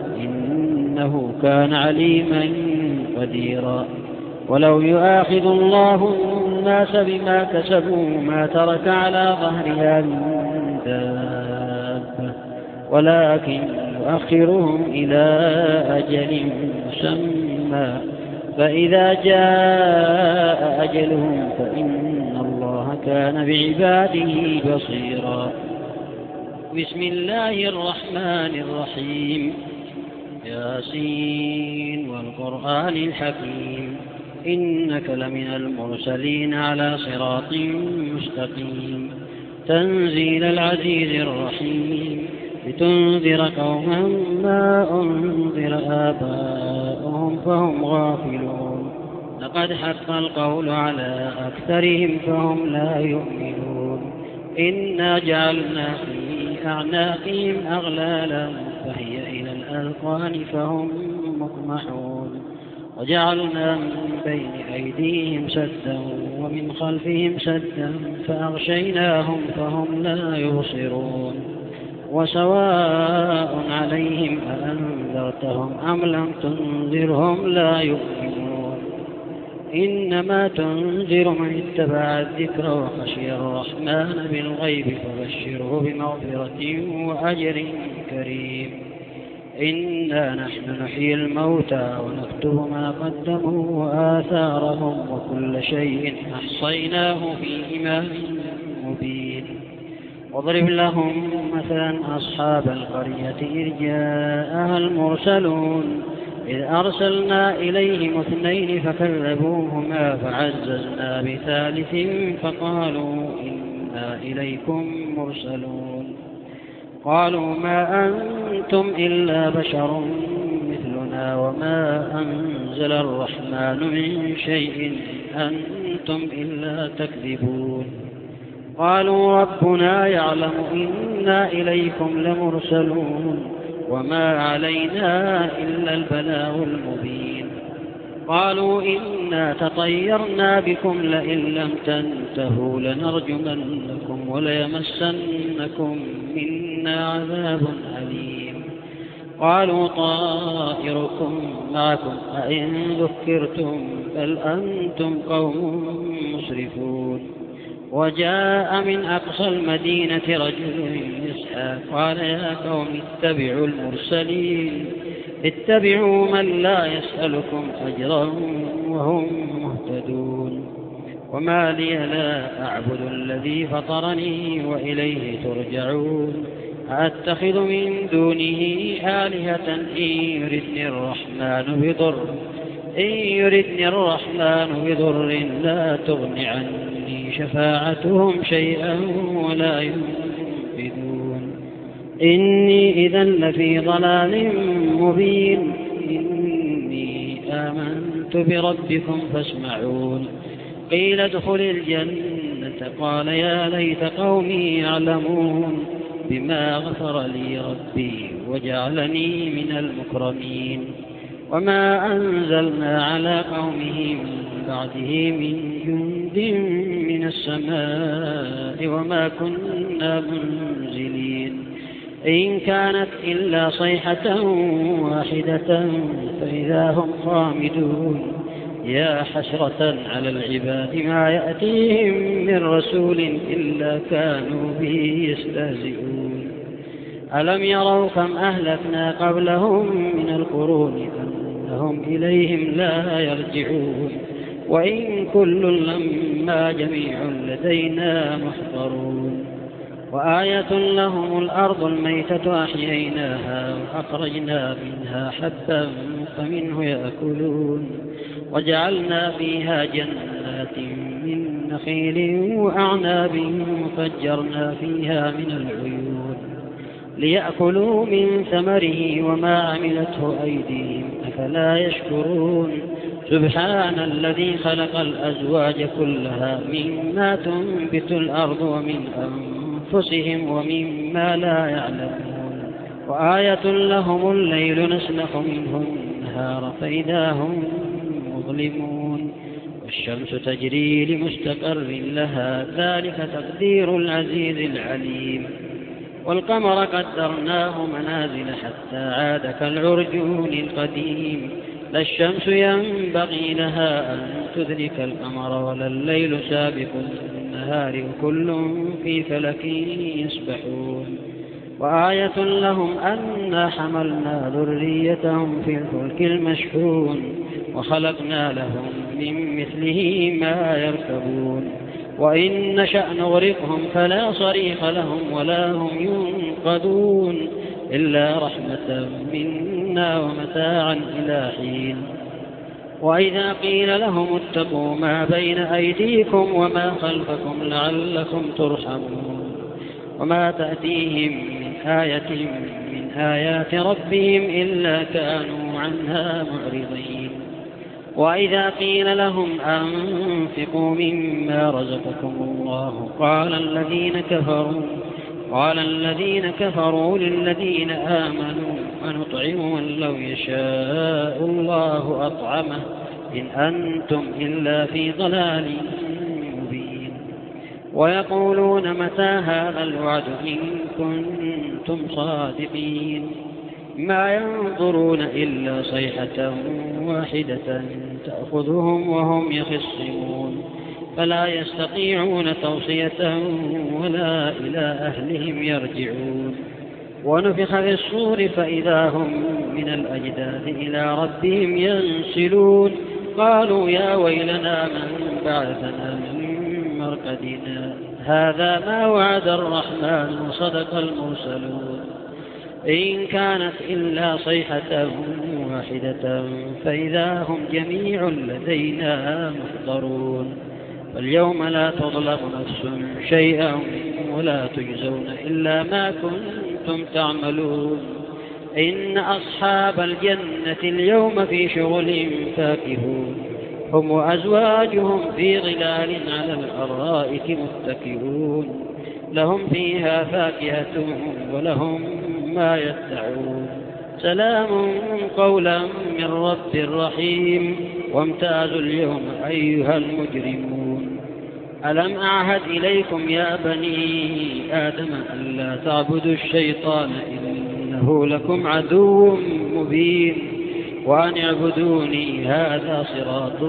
إنه كان عليما قديرا ولو يؤاخذ الله الناس بما كسبوا ما ترك على ظهرها من دابة ولكن يؤخرهم إلى أجل مسمى فإذا جاء أجلهم فإن الله كان بعباده بصيرا بسم الله الرحمن الرحيم ياسين والقرآن الحكيم إنك لمن المرسلين على صراط مستقيم تنزيل العزيز الرحيم لتنذر قوما ما أنذر آباؤهم فهم غافلون لقد حق القول على أكثرهم فهم لا يؤمنون إنا جعلنا في أعناقهم أغلالا فهي إلى الأذقان فهم مقمحون وجعلنا من بين أيديهم سدا ومن خلفهم سدا فأغشيناهم فهم لا يبصرون وسواء عليهم أأنذرتهم أم لم تنذرهم لا يؤمنون إنما تنذر من اتبع الذكر وخشي الرحمن بالغيب فبشره بمغفرة وأجر كريم إنا نحن نحيي الموتى ونكتب ما قدموا وآثارهم وكل شيء أحصيناه في إمام مبين واضرب لهم مثلا أصحاب القرية إذ جاءها المرسلون إذ أرسلنا إليهم اثنين فكذبوهما فعززنا بثالث فقالوا إنا إليكم مرسلون قالوا ما أنتم إلا بشر مثلنا وما أنزل الرحمن من شيء أنتم إلا تكذبون قالوا ربنا يعلم إنا إليكم لمرسلون وما علينا إلا البلاغ المبين قالوا إنا تطيرنا بكم لئن لم تنتهوا لنرجمنكم وليمسنكم منا عذاب أليم قالوا طائركم معكم أئن ذكرتم بل أنتم قوم مسرفون وجاء من أقصى المدينة رجل يسعى قال يا قوم اتبعوا المرسلين اتبعوا من لا يسألكم أجرا وهم مهتدون وما لي لا أعبد الذي فطرني وإليه ترجعون أتخذ من دونه آلهة إن يردني الرحمن بضر إن يردني الرحمن بضر لا تغن عني شفاعتهم شيئا ولا ينفذون إني إذا لفي ضلال مبين إني آمنت بربكم فاسمعون قيل ادخل الجنة قال يا ليت قومي يعلمون بما غفر لي ربي وجعلني من المكرمين وما أنزلنا على قومه من بعده من جند من السماء وما كنا منزلين إن كانت إلا صيحة واحدة فإذا هم خامدون يا حسرة على العباد ما يأتيهم من رسول إلا كانوا به يستهزئون ألم يروا كم أهلكنا قبلهم من القرون أنهم إليهم لا يرجعون وإن كل لما جميع لدينا محضرون وآية لهم الأرض الميتة أحييناها وأخرجنا منها حبا فمنه يأكلون وجعلنا فيها جنات من نخيل وأعناب وفجرنا فيها من العيون ليأكلوا من ثمره وما عملته أيديهم أفلا يشكرون سبحان الذي خلق الأزواج كلها مما تنبت الأرض ومن أنفسهم ومما لا يعلمون وآية لهم الليل نسلخ منه النهار فإذا هم مظلمون والشمس تجري لمستقر لها ذلك تقدير العزيز العليم والقمر قدرناه منازل حتى عاد كالعرجون القديم لا الشمس ينبغي لها أن تدرك القمر ولا الليل سابق النهار وكل في فلك يسبحون وآية لهم أنا حملنا ذريتهم في الفلك المشحون وخلقنا لهم من مثله ما يركبون وإن نشأ نغرقهم فلا صريخ لهم ولا هم ينقذون إلا رحمة منا ومتاعا إلى حين وإذا قيل لهم اتقوا ما بين أيديكم وما خلفكم لعلكم ترحمون وما تأتيهم من آية من آيات ربهم إلا كانوا عنها معرضين وإذا قيل لهم أنفقوا مما رزقكم الله قال الذين كفروا قال الذين كفروا للذين آمنوا أنطعم من لو يشاء الله أطعمه إن أنتم إلا في ضلال مبين ويقولون متى هذا الوعد إن كنتم صادقين ما ينظرون إلا صيحة واحدة تأخذهم وهم يخصمون فلا يستطيعون توصية ولا إلى أهلهم يرجعون ونفخ في الصور فإذا هم من الأجداث إلى ربهم ينسلون قالوا يا ويلنا من بعثنا من مرقدنا هذا ما وعد الرحمن وصدق المرسلون إن كانت إلا صيحة واحدة فإذا هم جميع لدينا محضرون فاليوم لا تظلم نفس شيئا ولا تجزون إلا ما كنتم تعملون إن أصحاب الجنة اليوم في شغل فاكهون هم وأزواجهم في ظلال على الأرائك متكئون لهم فيها فاكهة ولهم ما يدعون سلام قولا من رب رحيم وامتازوا اليوم أيها المجرمون ألم أعهد إليكم يا بني آدم ألا تعبدوا الشيطان إنه لكم عدو مبين وأن اعبدوني هذا صراط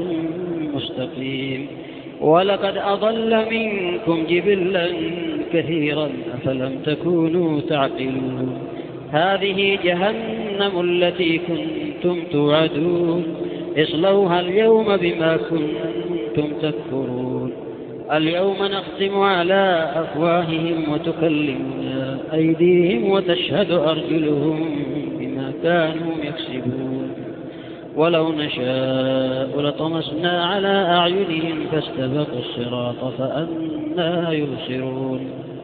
مستقيم ولقد أضل منكم جبلا كثيرا أفلم تكونوا تعقلون هذه جهنم التي كنتم توعدون اصلوها اليوم بما كنتم تكفرون اليوم نختم على أفواههم وتكلمنا أيديهم وتشهد أرجلهم بما كانوا يكسبون ولو نشاء لطمسنا على أعينهم فاستبقوا الصراط فأنى يبصرون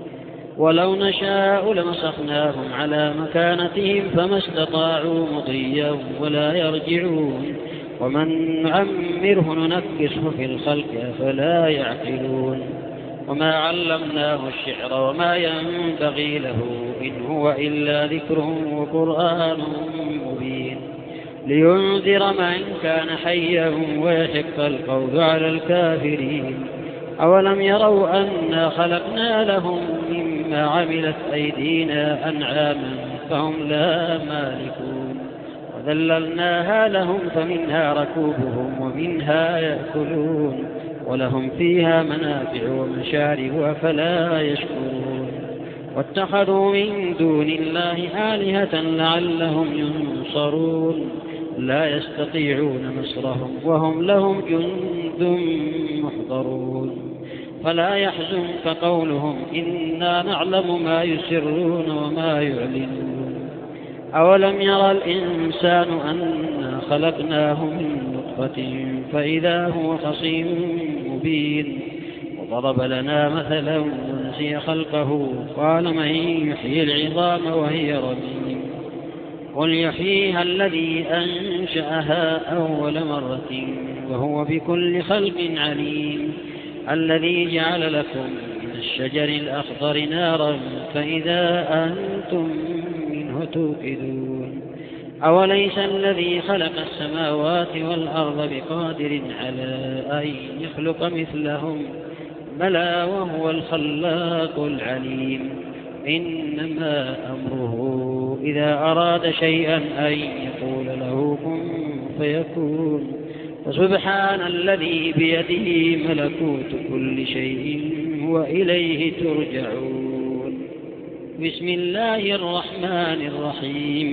ولو نشاء لمسخناهم على مكانتهم فما استطاعوا مضيا ولا يرجعون ومن نعمره ننكسه في الخلق أفلا يعقلون وما علمناه الشعر وما ينبغي له إن هو إلا ذكر وقرآن مبين لينذر من كان حيا ويحق القول على الكافرين أولم يروا أنا خلقنا لهم مما عملت أيدينا أنعاما فهم لا مالكون وذللناها لهم فمنها ركوبهم ومنها يأكلون ولهم فيها منافع ومشارب أفلا يشكرون واتخذوا من دون الله آلهة لعلهم ينصرون لا يستطيعون نصرهم وهم لهم جند محضرون فلا يحزنك قولهم إنا نعلم ما يسرون وما يعلنون أولم يرى الإنسان أنا خلقناه من نطفة فإذا هو خصيم مبين وضرب لنا مثلا ونسي خلقه قال من يحيي العظام وهي رميم قل يحييها الذي أنشأها أول مرة وهو بكل خلق عليم الذي جعل لكم من الشجر الأخضر نارا فإذا أنتم منه توقدون أوليس الذي خلق السماوات والأرض بقادر على أن يخلق مثلهم بلى وهو الخلاق العليم إنما أمره إذا أراد شيئا أن يقول له كن فيكون وسبحان الذي بيده ملكوت كل شيء وإليه ترجعون بسم الله الرحمن الرحيم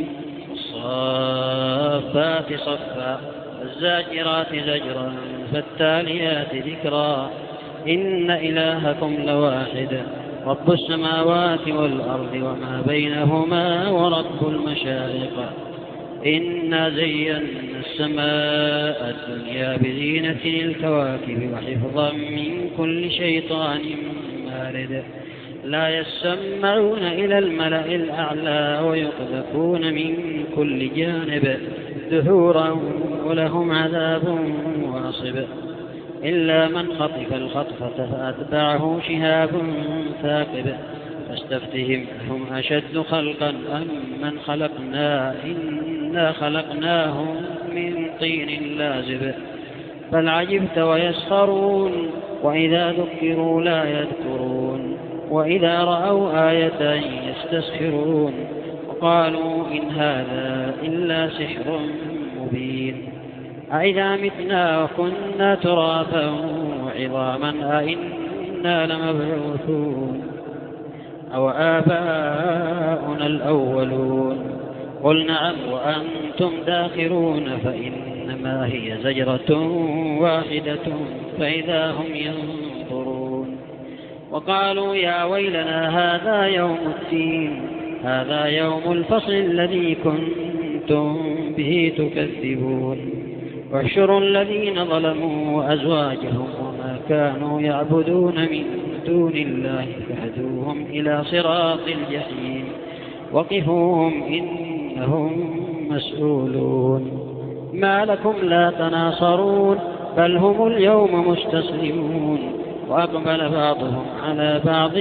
الصافات صفا الزاجرات زجرا فالتاليات ذكرا إن إلهكم لواحد رب السماوات والأرض وما بينهما ورب المشارق إنا زينا السماء الدنيا بزينة الكواكب وحفظا من كل شيطان مارد لا يسمعون إلى الملأ الأعلى ويقذفون من كل جانب دحورا ولهم عذاب واصب إلا من خطف الخطفة فأتبعه شهاب ثاقب فاستفتهم هم أشد خلقا أم من خلقنا إنا خلقناهم من طين لازب بل عجبت ويسخرون وإذا ذكروا لا يذكرون وإذا رأوا آية يستسخرون وقالوا إن هذا إلا سحر مبين أئذا متنا وكنا ترابا وعظاما أئنا لمبعوثون أو آباؤنا الأولون قل نعم وأنتم داخرون فإنما هي زجرة واحدة فإذا هم ينظرون وقالوا يا ويلنا هذا يوم الدين هذا يوم الفصل الذي كنتم به تكذبون واحشروا الذين ظلموا وأزواجهم وما كانوا يعبدون من دون الله فاهدوهم إلى صراط الجحيم وقفوهم إنهم مسؤولون ما لكم لا تناصرون بل هم اليوم مستسلمون وأقبل بعضهم على بعض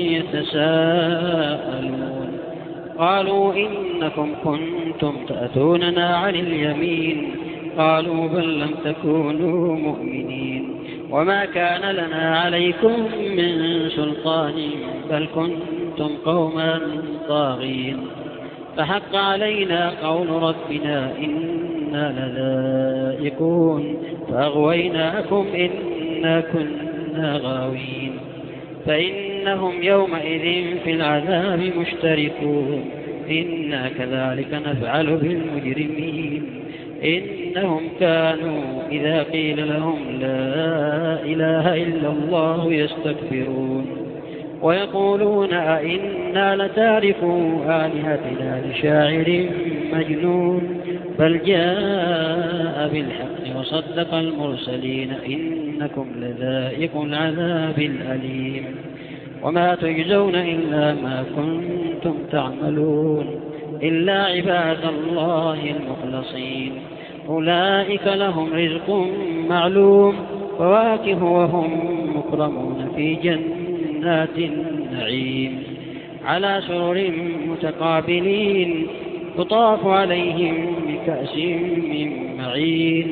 يتساءلون قالوا إنكم كنتم تأتوننا عن اليمين قالوا بل لم تكونوا مؤمنين وما كان لنا عليكم من سلطان بل كنتم قوما طاغين فحق علينا قول ربنا إنا لذائقون فأغويناكم إنا كنا غاوين فإنهم يومئذ في العذاب مشتركون إنا كذلك نفعل بالمجرمين إنهم كانوا إذا قيل لهم لا إله إلا الله يستكبرون ويقولون أئنا لتاركوا آلهتنا لشاعر مجنون بل جاء بالحق وصدق المرسلين إنكم لذائق العذاب الأليم وما تجزون إلا ما كنتم تعملون إلا عباد الله المخلصين أولئك لهم رزق معلوم فواكه وهم مكرمون في جنات النعيم على سرر متقابلين يطاف عليهم بكأس من معين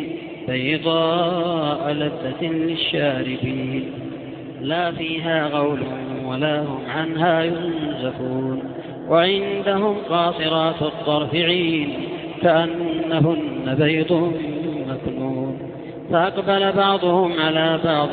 بيضاء لذة للشاربين لا فيها غول ولا هم عنها ينزفون وعندهم قاصرات الطرف عين كأنهن بيض مكنون فأقبل بعضهم على بعض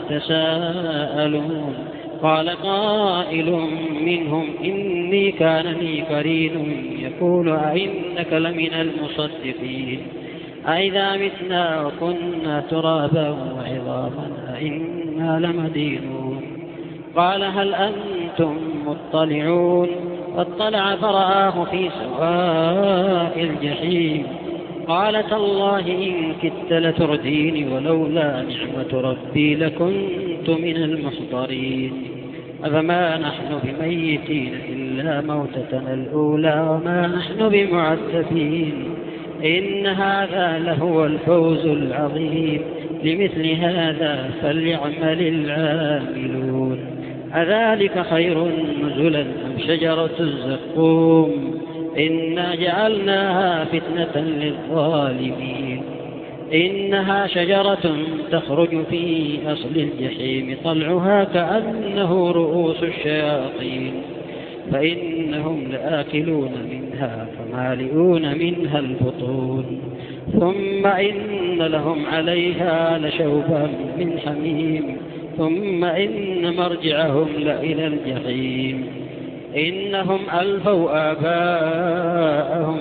يتساءلون قال قائل منهم إني كان لي قرين يقول أئنك لمن المصدقين أئذا متنا وكنا ترابا وعظاما أئنا لمدينون قال هل أنتم مطلعون فاطلع فرآه في سواء الجحيم قال تالله إن كدت لتردين ولولا نعمة ربي لكنت من المحضرين أفما نحن بميتين إلا موتتنا الأولى وما نحن بمعذبين إن هذا لهو الفوز العظيم لمثل هذا فليعمل العاملون أذلك خير نزلا أم شجرة الزقوم إنا جعلناها فتنة للظالمين إنها شجرة تخرج في أصل الجحيم طلعها كأنه رؤوس الشياطين فإنهم لآكلون منها فمالئون منها البطون ثم إن لهم عليها لشوبا من حميم ثم إن مرجعهم لإلى الجحيم إنهم ألفوا آباءهم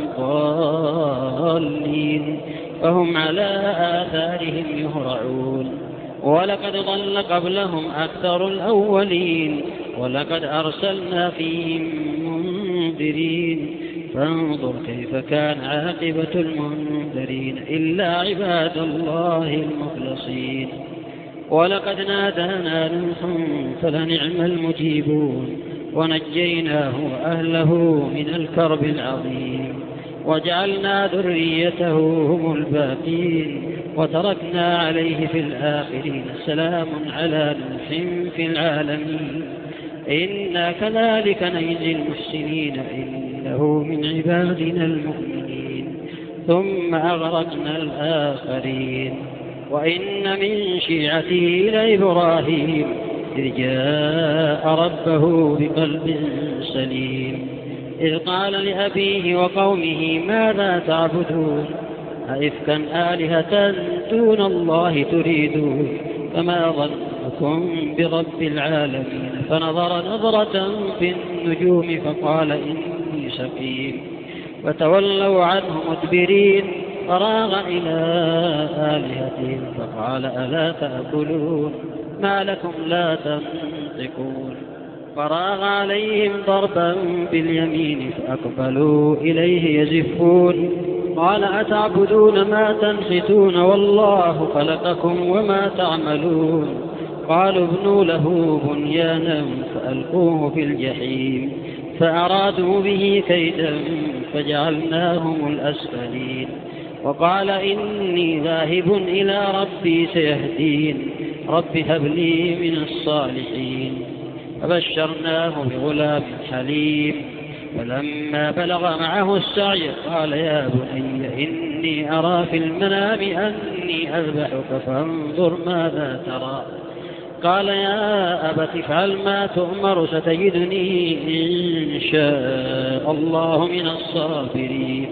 ضالين فهم على آثارهم يهرعون ولقد ضل قبلهم أكثر الأولين ولقد أرسلنا فيهم منذرين فانظر كيف كان عاقبة المنذرين إلا عباد الله المخلصين ولقد نادانا نوح فلنعم المجيبون ونجيناه وأهله من الكرب العظيم وجعلنا ذريته هم الباقين وتركنا عليه في الآخرين سلام على نوح في العالمين إنا كذلك نجزي المحسنين إنه من عبادنا المؤمنين ثم أغرقنا الآخرين وإن من شيعته لإبراهيم إذ جاء ربه بقلب سليم إذ قال لأبيه وقومه ماذا تعبدون أئفكا آلهة دون الله تريدون فما ظنكم برب العالمين فنظر نظرة في النجوم فقال إني سقيم وتولوا عنه مدبرين فراغ إلى آلهتهم فقال ألا تأكلون ما لكم لا تنطقون فراغ عليهم ضربا باليمين فأقبلوا إليه يزفون قال أتعبدون ما تنحتون والله خلقكم وما تعملون قالوا ابنوا له بنيانا فألقوه في الجحيم فأرادوا به كيدا فجعلناهم الأسفلين وقال إني ذاهب إلى ربي سيهدين رب هب لي من الصالحين فبشرناه بغلام حليم فلما بلغ معه السعي قال يا بني إني أرى في المنام أني أذبحك فانظر ماذا ترى قال يا أبت افعل ما تؤمر ستجدني إن شاء الله من الصابرين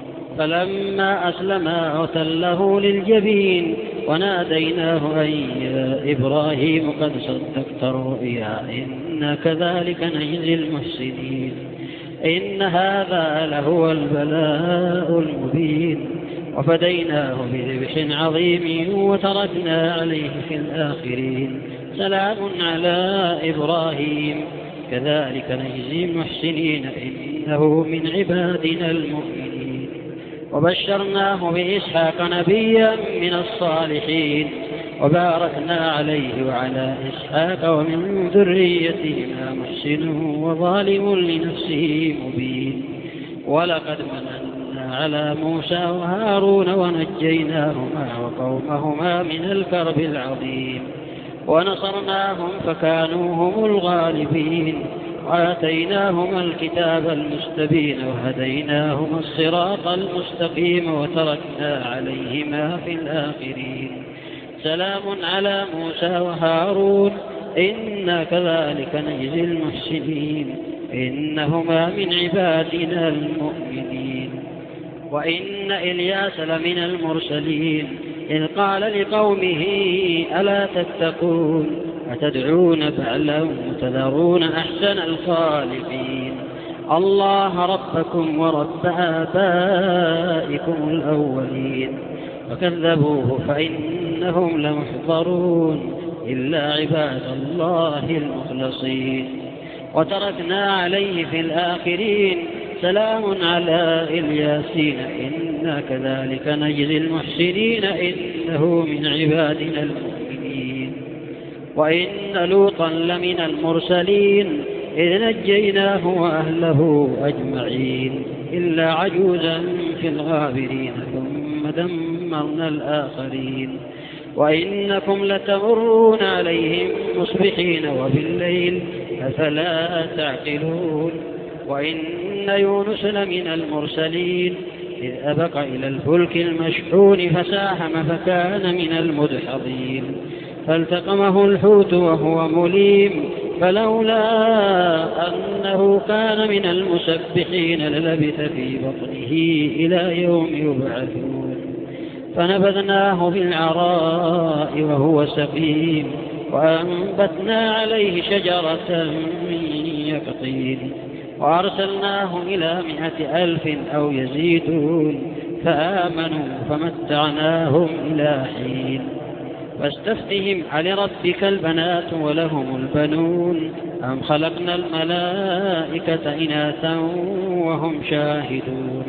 فلما أسلما وتله للجبين وناديناه أن يا إبراهيم قد صدقت الرؤيا إنا كذلك نجزي المحسنين إن هذا لهو البلاء المبين وفديناه بذبح عظيم وتركنا عليه في الآخرين سلام على إبراهيم كذلك نجزي المحسنين إنه من عبادنا المؤمنين وبشرناه بإسحاق نبيا من الصالحين وباركنا عليه وعلى إسحاق ومن ذريتهما محسن وظالم لنفسه مبين ولقد مننا على موسى وهارون ونجيناهما وقومهما من الكرب العظيم ونصرناهم فكانوا هم الغالبين وآتيناهما الكتاب المستبين وهديناهما الصراط المستقيم وتركنا عليهما في الآخرين سلام على موسى وهارون إنا كذلك نجزي المحسنين إنهما من عبادنا المؤمنين وإن إلياس لمن المرسلين إذ قال لقومه ألا تتقون أتدعون بعلا وتذرون أحسن الخالقين الله ربكم ورب آبائكم الأولين فكذبوه فإنهم لمحضرون إلا عباد الله المخلصين وتركنا عليه في الآخرين سلام على الياسين إنا كذلك نجزي المحسنين إنه من عبادنا المؤمنين وإن لوطا لمن المرسلين إذ نجيناه وأهله أجمعين إلا عجوزا في الغابرين ثم دمرنا الآخرين وإنكم لتمرون عليهم مصبحين وبالليل أفلا تعقلون وإن يونس لمن المرسلين إذ أبق إلى الفلك المشحون فساهم فكان من المدحضين فالتقمه الحوت وهو مليم فلولا أنه كان من المسبحين للبث في بطنه إلى يوم يبعثون فنبذناه في العراء وهو سقيم وأنبتنا عليه شجرة من يقطين وأرسلناه إلى مئة ألف أو يزيدون فآمنوا فمتعناهم إلى حين فاستفتهم ألربك البنات ولهم البنون أم خلقنا الملائكة إناثا وهم شاهدون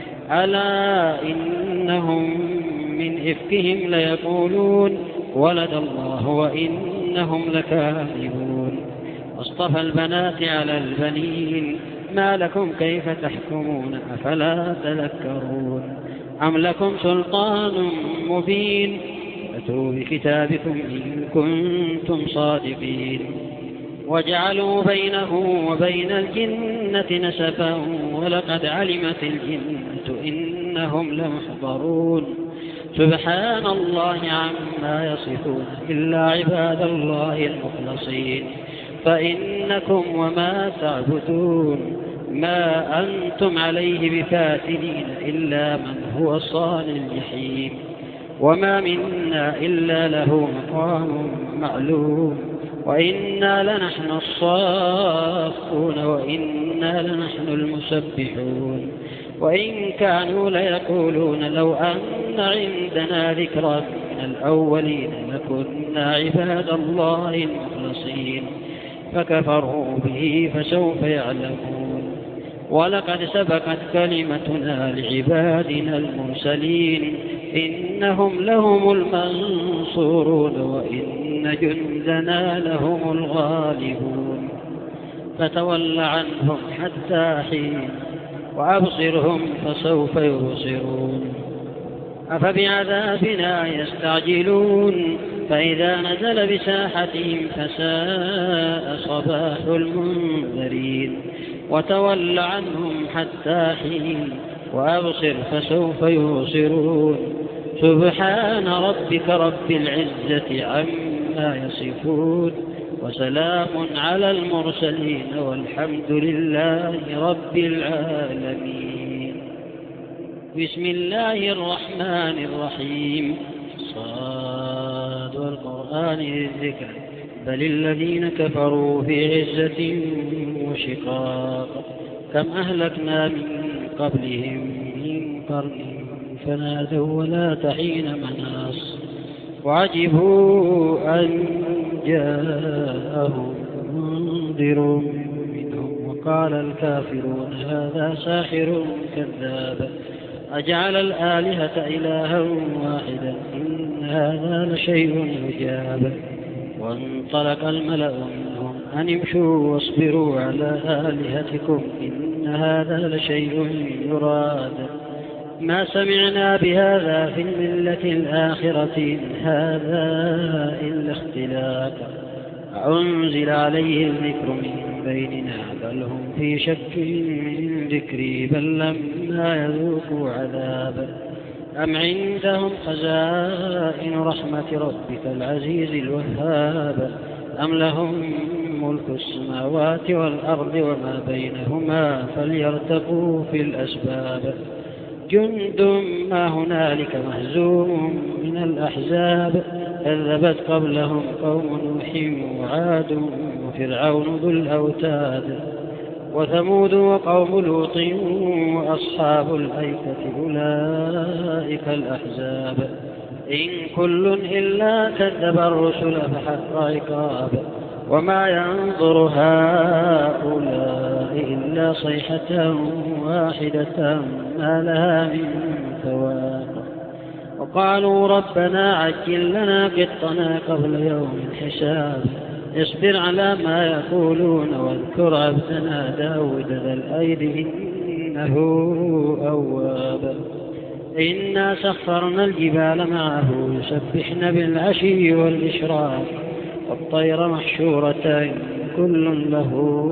ألا إنهم من إفكهم ليقولون ولد الله وإنهم لكاذبون واصطفى البنات على البنين ما لكم كيف تحكمون أفلا تذكرون أم لكم سلطان مبين فأتوا بكتابكم إن كنتم صادقين وجعلوا بينه وبين الجنة نسبا ولقد علمت الجنة إنهم لمحضرون سبحان الله عما يصفون إلا عباد الله المخلصين فإنكم وما تعبدون ما أنتم عليه بفاتنين إلا من هو صال الجحيم وما منا إلا له مقام معلوم وإنا لنحن الصافون وإنا لنحن المسبحون وإن كانوا ليقولون لو أن عندنا ذكرا من الأولين لكنا عباد الله المخلصين فكفروا به فسوف يعلمون ولقد سبقت كلمتنا لعبادنا المرسلين إنهم لهم المنصورون وإن جندنا لهم الغالبون فتول عنهم حتى حين وأبصرهم فسوف يبصرون أفبعذابنا يستعجلون فإذا نزل بساحتهم فساء صباح المنذرين وتول عنهم حتى حين وأبصر فسوف يبصرون سبحان ربك رب العزة عما يصفون وسلام على المرسلين والحمد لله رب العالمين. بسم الله الرحمن الرحيم. صاد والقرآن الذكر بل الذين كفروا في عزة وشقاق كم أهلكنا من قبلهم من قرن فنادوا ولا حين مناص وعجبوا أن جاءهم منذر منهم وقال الكافرون هذا ساحر كذاب أجعل الآلهة إلها واحدا إن هذا لشيء عجاب وانطلق الملأ منهم أن امشوا واصبروا على آلهتكم إن هذا لشيء يراد ما سمعنا بهذا في الملة الآخرة إن هذا إلا اختلاق أنزل عليه الذكر من بيننا بل هم في شك من ذكري بل لما يذوقوا عذاب أم عندهم خزائن رحمة ربك العزيز الوهاب أم لهم ملك السماوات والأرض وما بينهما فليرتقوا في الأسباب جند ما هنالك مهزوم من الأحزاب كذبت قبلهم قوم نوح وعاد وفرعون ذو الأوتاد وثمود وقوم لوط وأصحاب الأيكة أولئك الأحزاب إن كل إلا كذب الرسل فحق عقاب وما ينظر هؤلاء إلا صيحة واحدة ما لها من فواق وقالوا ربنا عجل لنا قطنا قبل يوم الحساب اصبر على ما يقولون واذكر عبدنا داود ذا الأيد إنه أواب إنا سخرنا الجبال معه يسبحن بالعشي والإشراق والطير محشورة كل له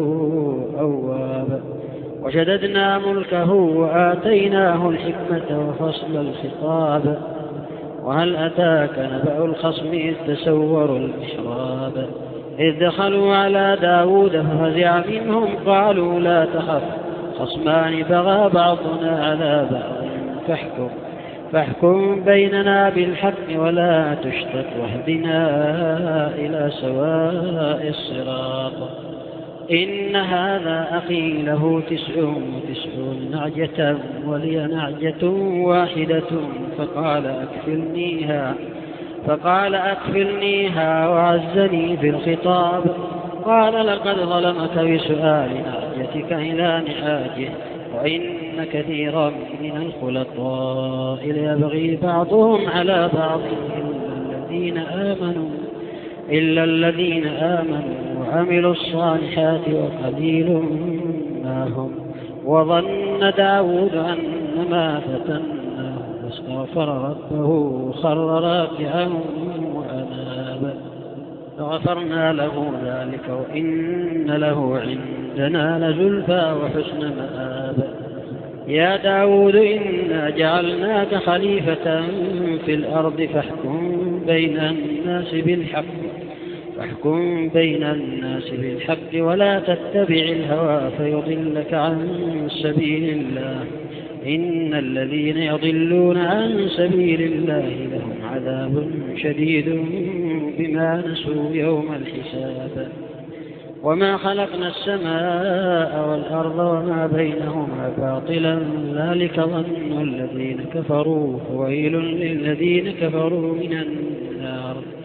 أواب وشددنا ملكه وآتيناه الحكمة وفصل الخطاب وهل أتاك نبأ الخصم إذ تسوروا المحراب إذ دخلوا على داود ففزع منهم قالوا لا تخف خصمان بغى بعضنا على بعض فاحكم فاحكم بيننا بالحق ولا تشتت واهدنا إلى سواء الصراط إن هذا أخي له تسع وتسعون نعجة ولي نعجة واحدة فقال أكفلنيها فقال أكفلنيها وعزني في الخطاب قال لقد ظلمك بسؤال نعجتك إلى نعاجه وإن كثيرا من الخلطاء ليبغي بعضهم على بعض إلا الذين آمنوا إلا الذين آمنوا وعملوا الصالحات وقليل ما هم وظن داود أنما فتناه فاستغفر ربه وخر راكعا وأناب فغفرنا له ذلك وإن له عندنا لزلفى وحسن مآب يا داود إنا جعلناك خليفة في الأرض فاحكم بين الناس بالحق فاحكم بين الناس بالحق ولا تتبع الهوى فيضلك عن سبيل الله إن الذين يضلون عن سبيل الله لهم عذاب شديد بما نسوا يوم الحساب وما خلقنا السماء والأرض وما بينهما باطلا ذلك ظن الذين كفروا فويل للذين كفروا من النار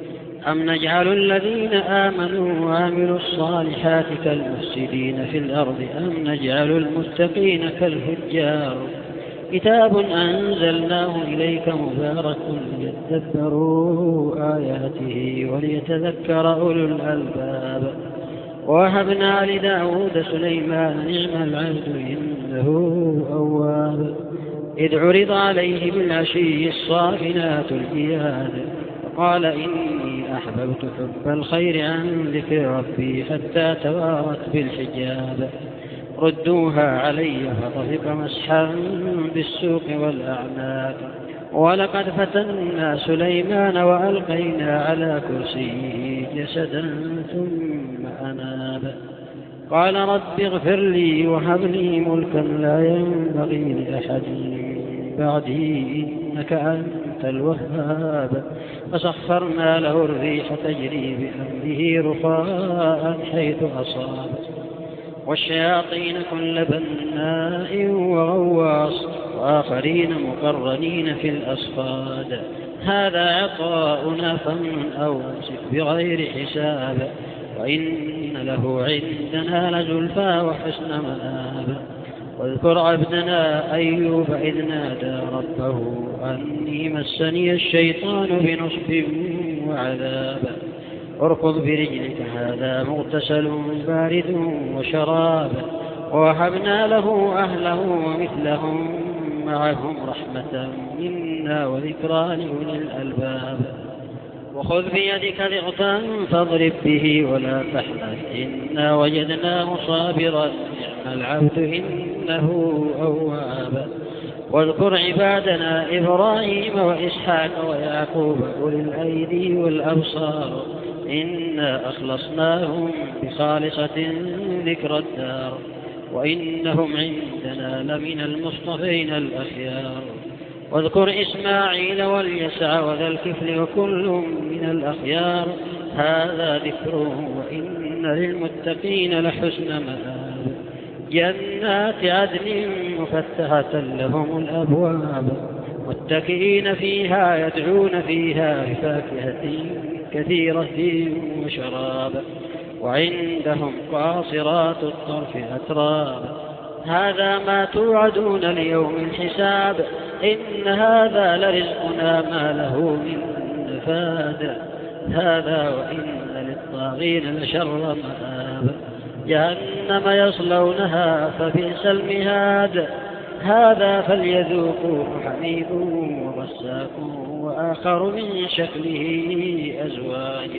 أم نجعل الذين آمنوا وعملوا الصالحات كالمفسدين في الأرض أم نجعل المتقين كالفجار كتاب أنزلناه إليك مبارك ليدبروا آياته وليتذكر أولو الألباب ووهبنا لداود سليمان نعم العبد إنه أواب إذ عرض عليه بالعشي الصافنات الجياد قال إني أحببت حب الخير عن ذكر ربي حتى توارت بالحجاب ردوها علي فطفق مسحا بالسوق والأعناق ولقد فتنا سليمان وألقينا على كرسيه جسدا ثم أناب قال رب اغفر لي وهب لي ملكا لا ينبغي لأحد بعدي إنك أنت الوهاب فسخرنا له الريح تجري بأمره رخاء حيث أصاب والشياطين كل بناء وغواص وآخرين مقرنين في الأصفاد هذا عطاؤنا فمن أوسك بغير حساب وإن له عندنا لزلفى وحسن مآب واذكر عبدنا أيوب إذ نادى ربه أني مسني الشيطان بنصب وعذاب اركض برجلك هذا مغتسل بارد وشراب ووهبنا له أهله ومثلهم معهم رحمة منا وذكرى لأولي الألباب وخذ بيدك ضغطا فاضرب به ولا تحنث إنا وجدناه صابرا نعم العبد إنه أواب واذكر عبادنا إبراهيم وإسحاق ويعقوب أولي الأيدي والأبصار إنا أخلصناهم بخالصة ذكر الدار وإنهم عندنا لمن المصطفين الأخيار واذكر إسماعيل واليسع وذا الكفل وكل من الأخيار هذا ذكر وإن للمتقين لحسن مآب جنات عدن مفتحة لهم الأبواب متكئين فيها يدعون فيها بفاكهة كثيرة وشراب وعندهم قاصرات الطرف أتراب هذا ما توعدون ليوم الحساب إن هذا لرزقنا ما له من نفاد هذا وإن للطاغين لشر مآب جهنم يصلونها فبئس المهاد هذا فليذوقوا حميم وغساق وآخر من شكله أزواج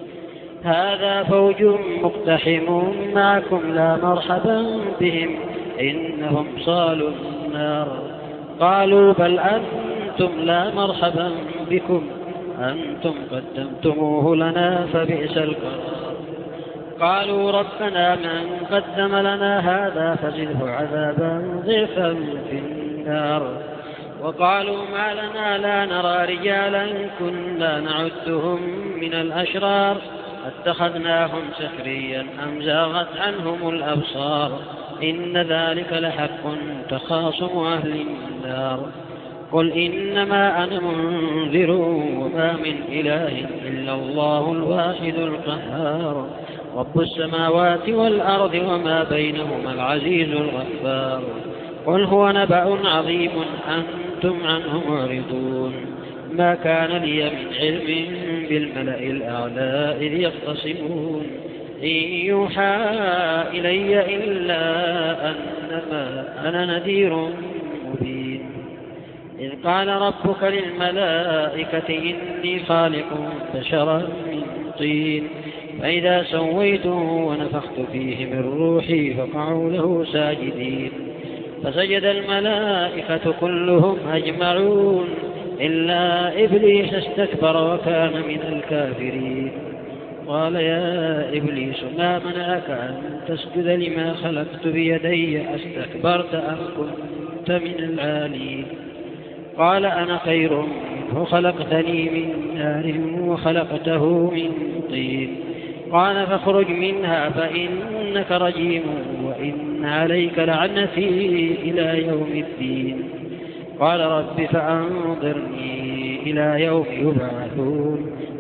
هذا فوج مقتحم معكم لا مرحبا بهم إنهم صالوا النار قالوا بل أنتم لا مرحبا بكم أنتم قدمتموه لنا فبئس القرار قالوا ربنا من قدم لنا هذا فزده عذابا ضعفا في النار وقالوا ما لنا لا نرى رجالا كنا نعدهم من الأشرار اتخذناهم سخريا أم زاغت عنهم الأبصار إن ذلك لحق تخاصم أهل النار قل إنما أنا منذر وما من إله إلا الله الواحد القهار رب السماوات والأرض وما بينهما العزيز الغفار قل هو نبأ عظيم أنتم عنه معرضون ما كان لي من علم بالملأ الأعلى إذ يختصمون إن يوحى إلي إلا أنما أنا نذير مبين إذ قال ربك للملائكة إني خالق بشرا من طين فإذا سويته ونفخت فيه من روحي فقعوا له ساجدين فسجد الملائكة كلهم أجمعون إلا إبليس استكبر وكان من الكافرين قال يا إبليس ما منعك أن تسجد لما خلقت بيدي أستكبرت أم كنت من العالين قال أنا خير منه خلقتني من نار وخلقته من طين قال فاخرج منها فإنك رجيم وإن عليك لعنتي إلى يوم الدين قال رب فأنظرني إلى يوم يبعثون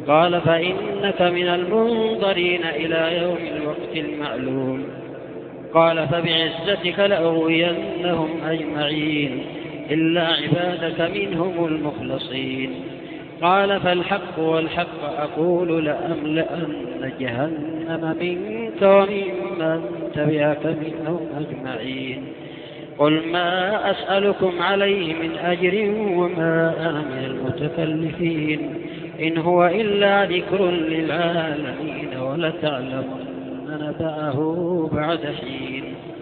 قال فإنك من المنظرين إلى يوم الوقت المعلوم. قال فبعزتك لأغوينهم أجمعين إلا عبادك منهم المخلصين. قال فالحق والحق أقول لأملأن جهنم منك وممن تبعك منهم أجمعين. قل ما أسألكم عليه من أجر وما أنا من المتكلفين إن هو إلا ذكر للعالمين ولتعلمن نبأه بعد حين.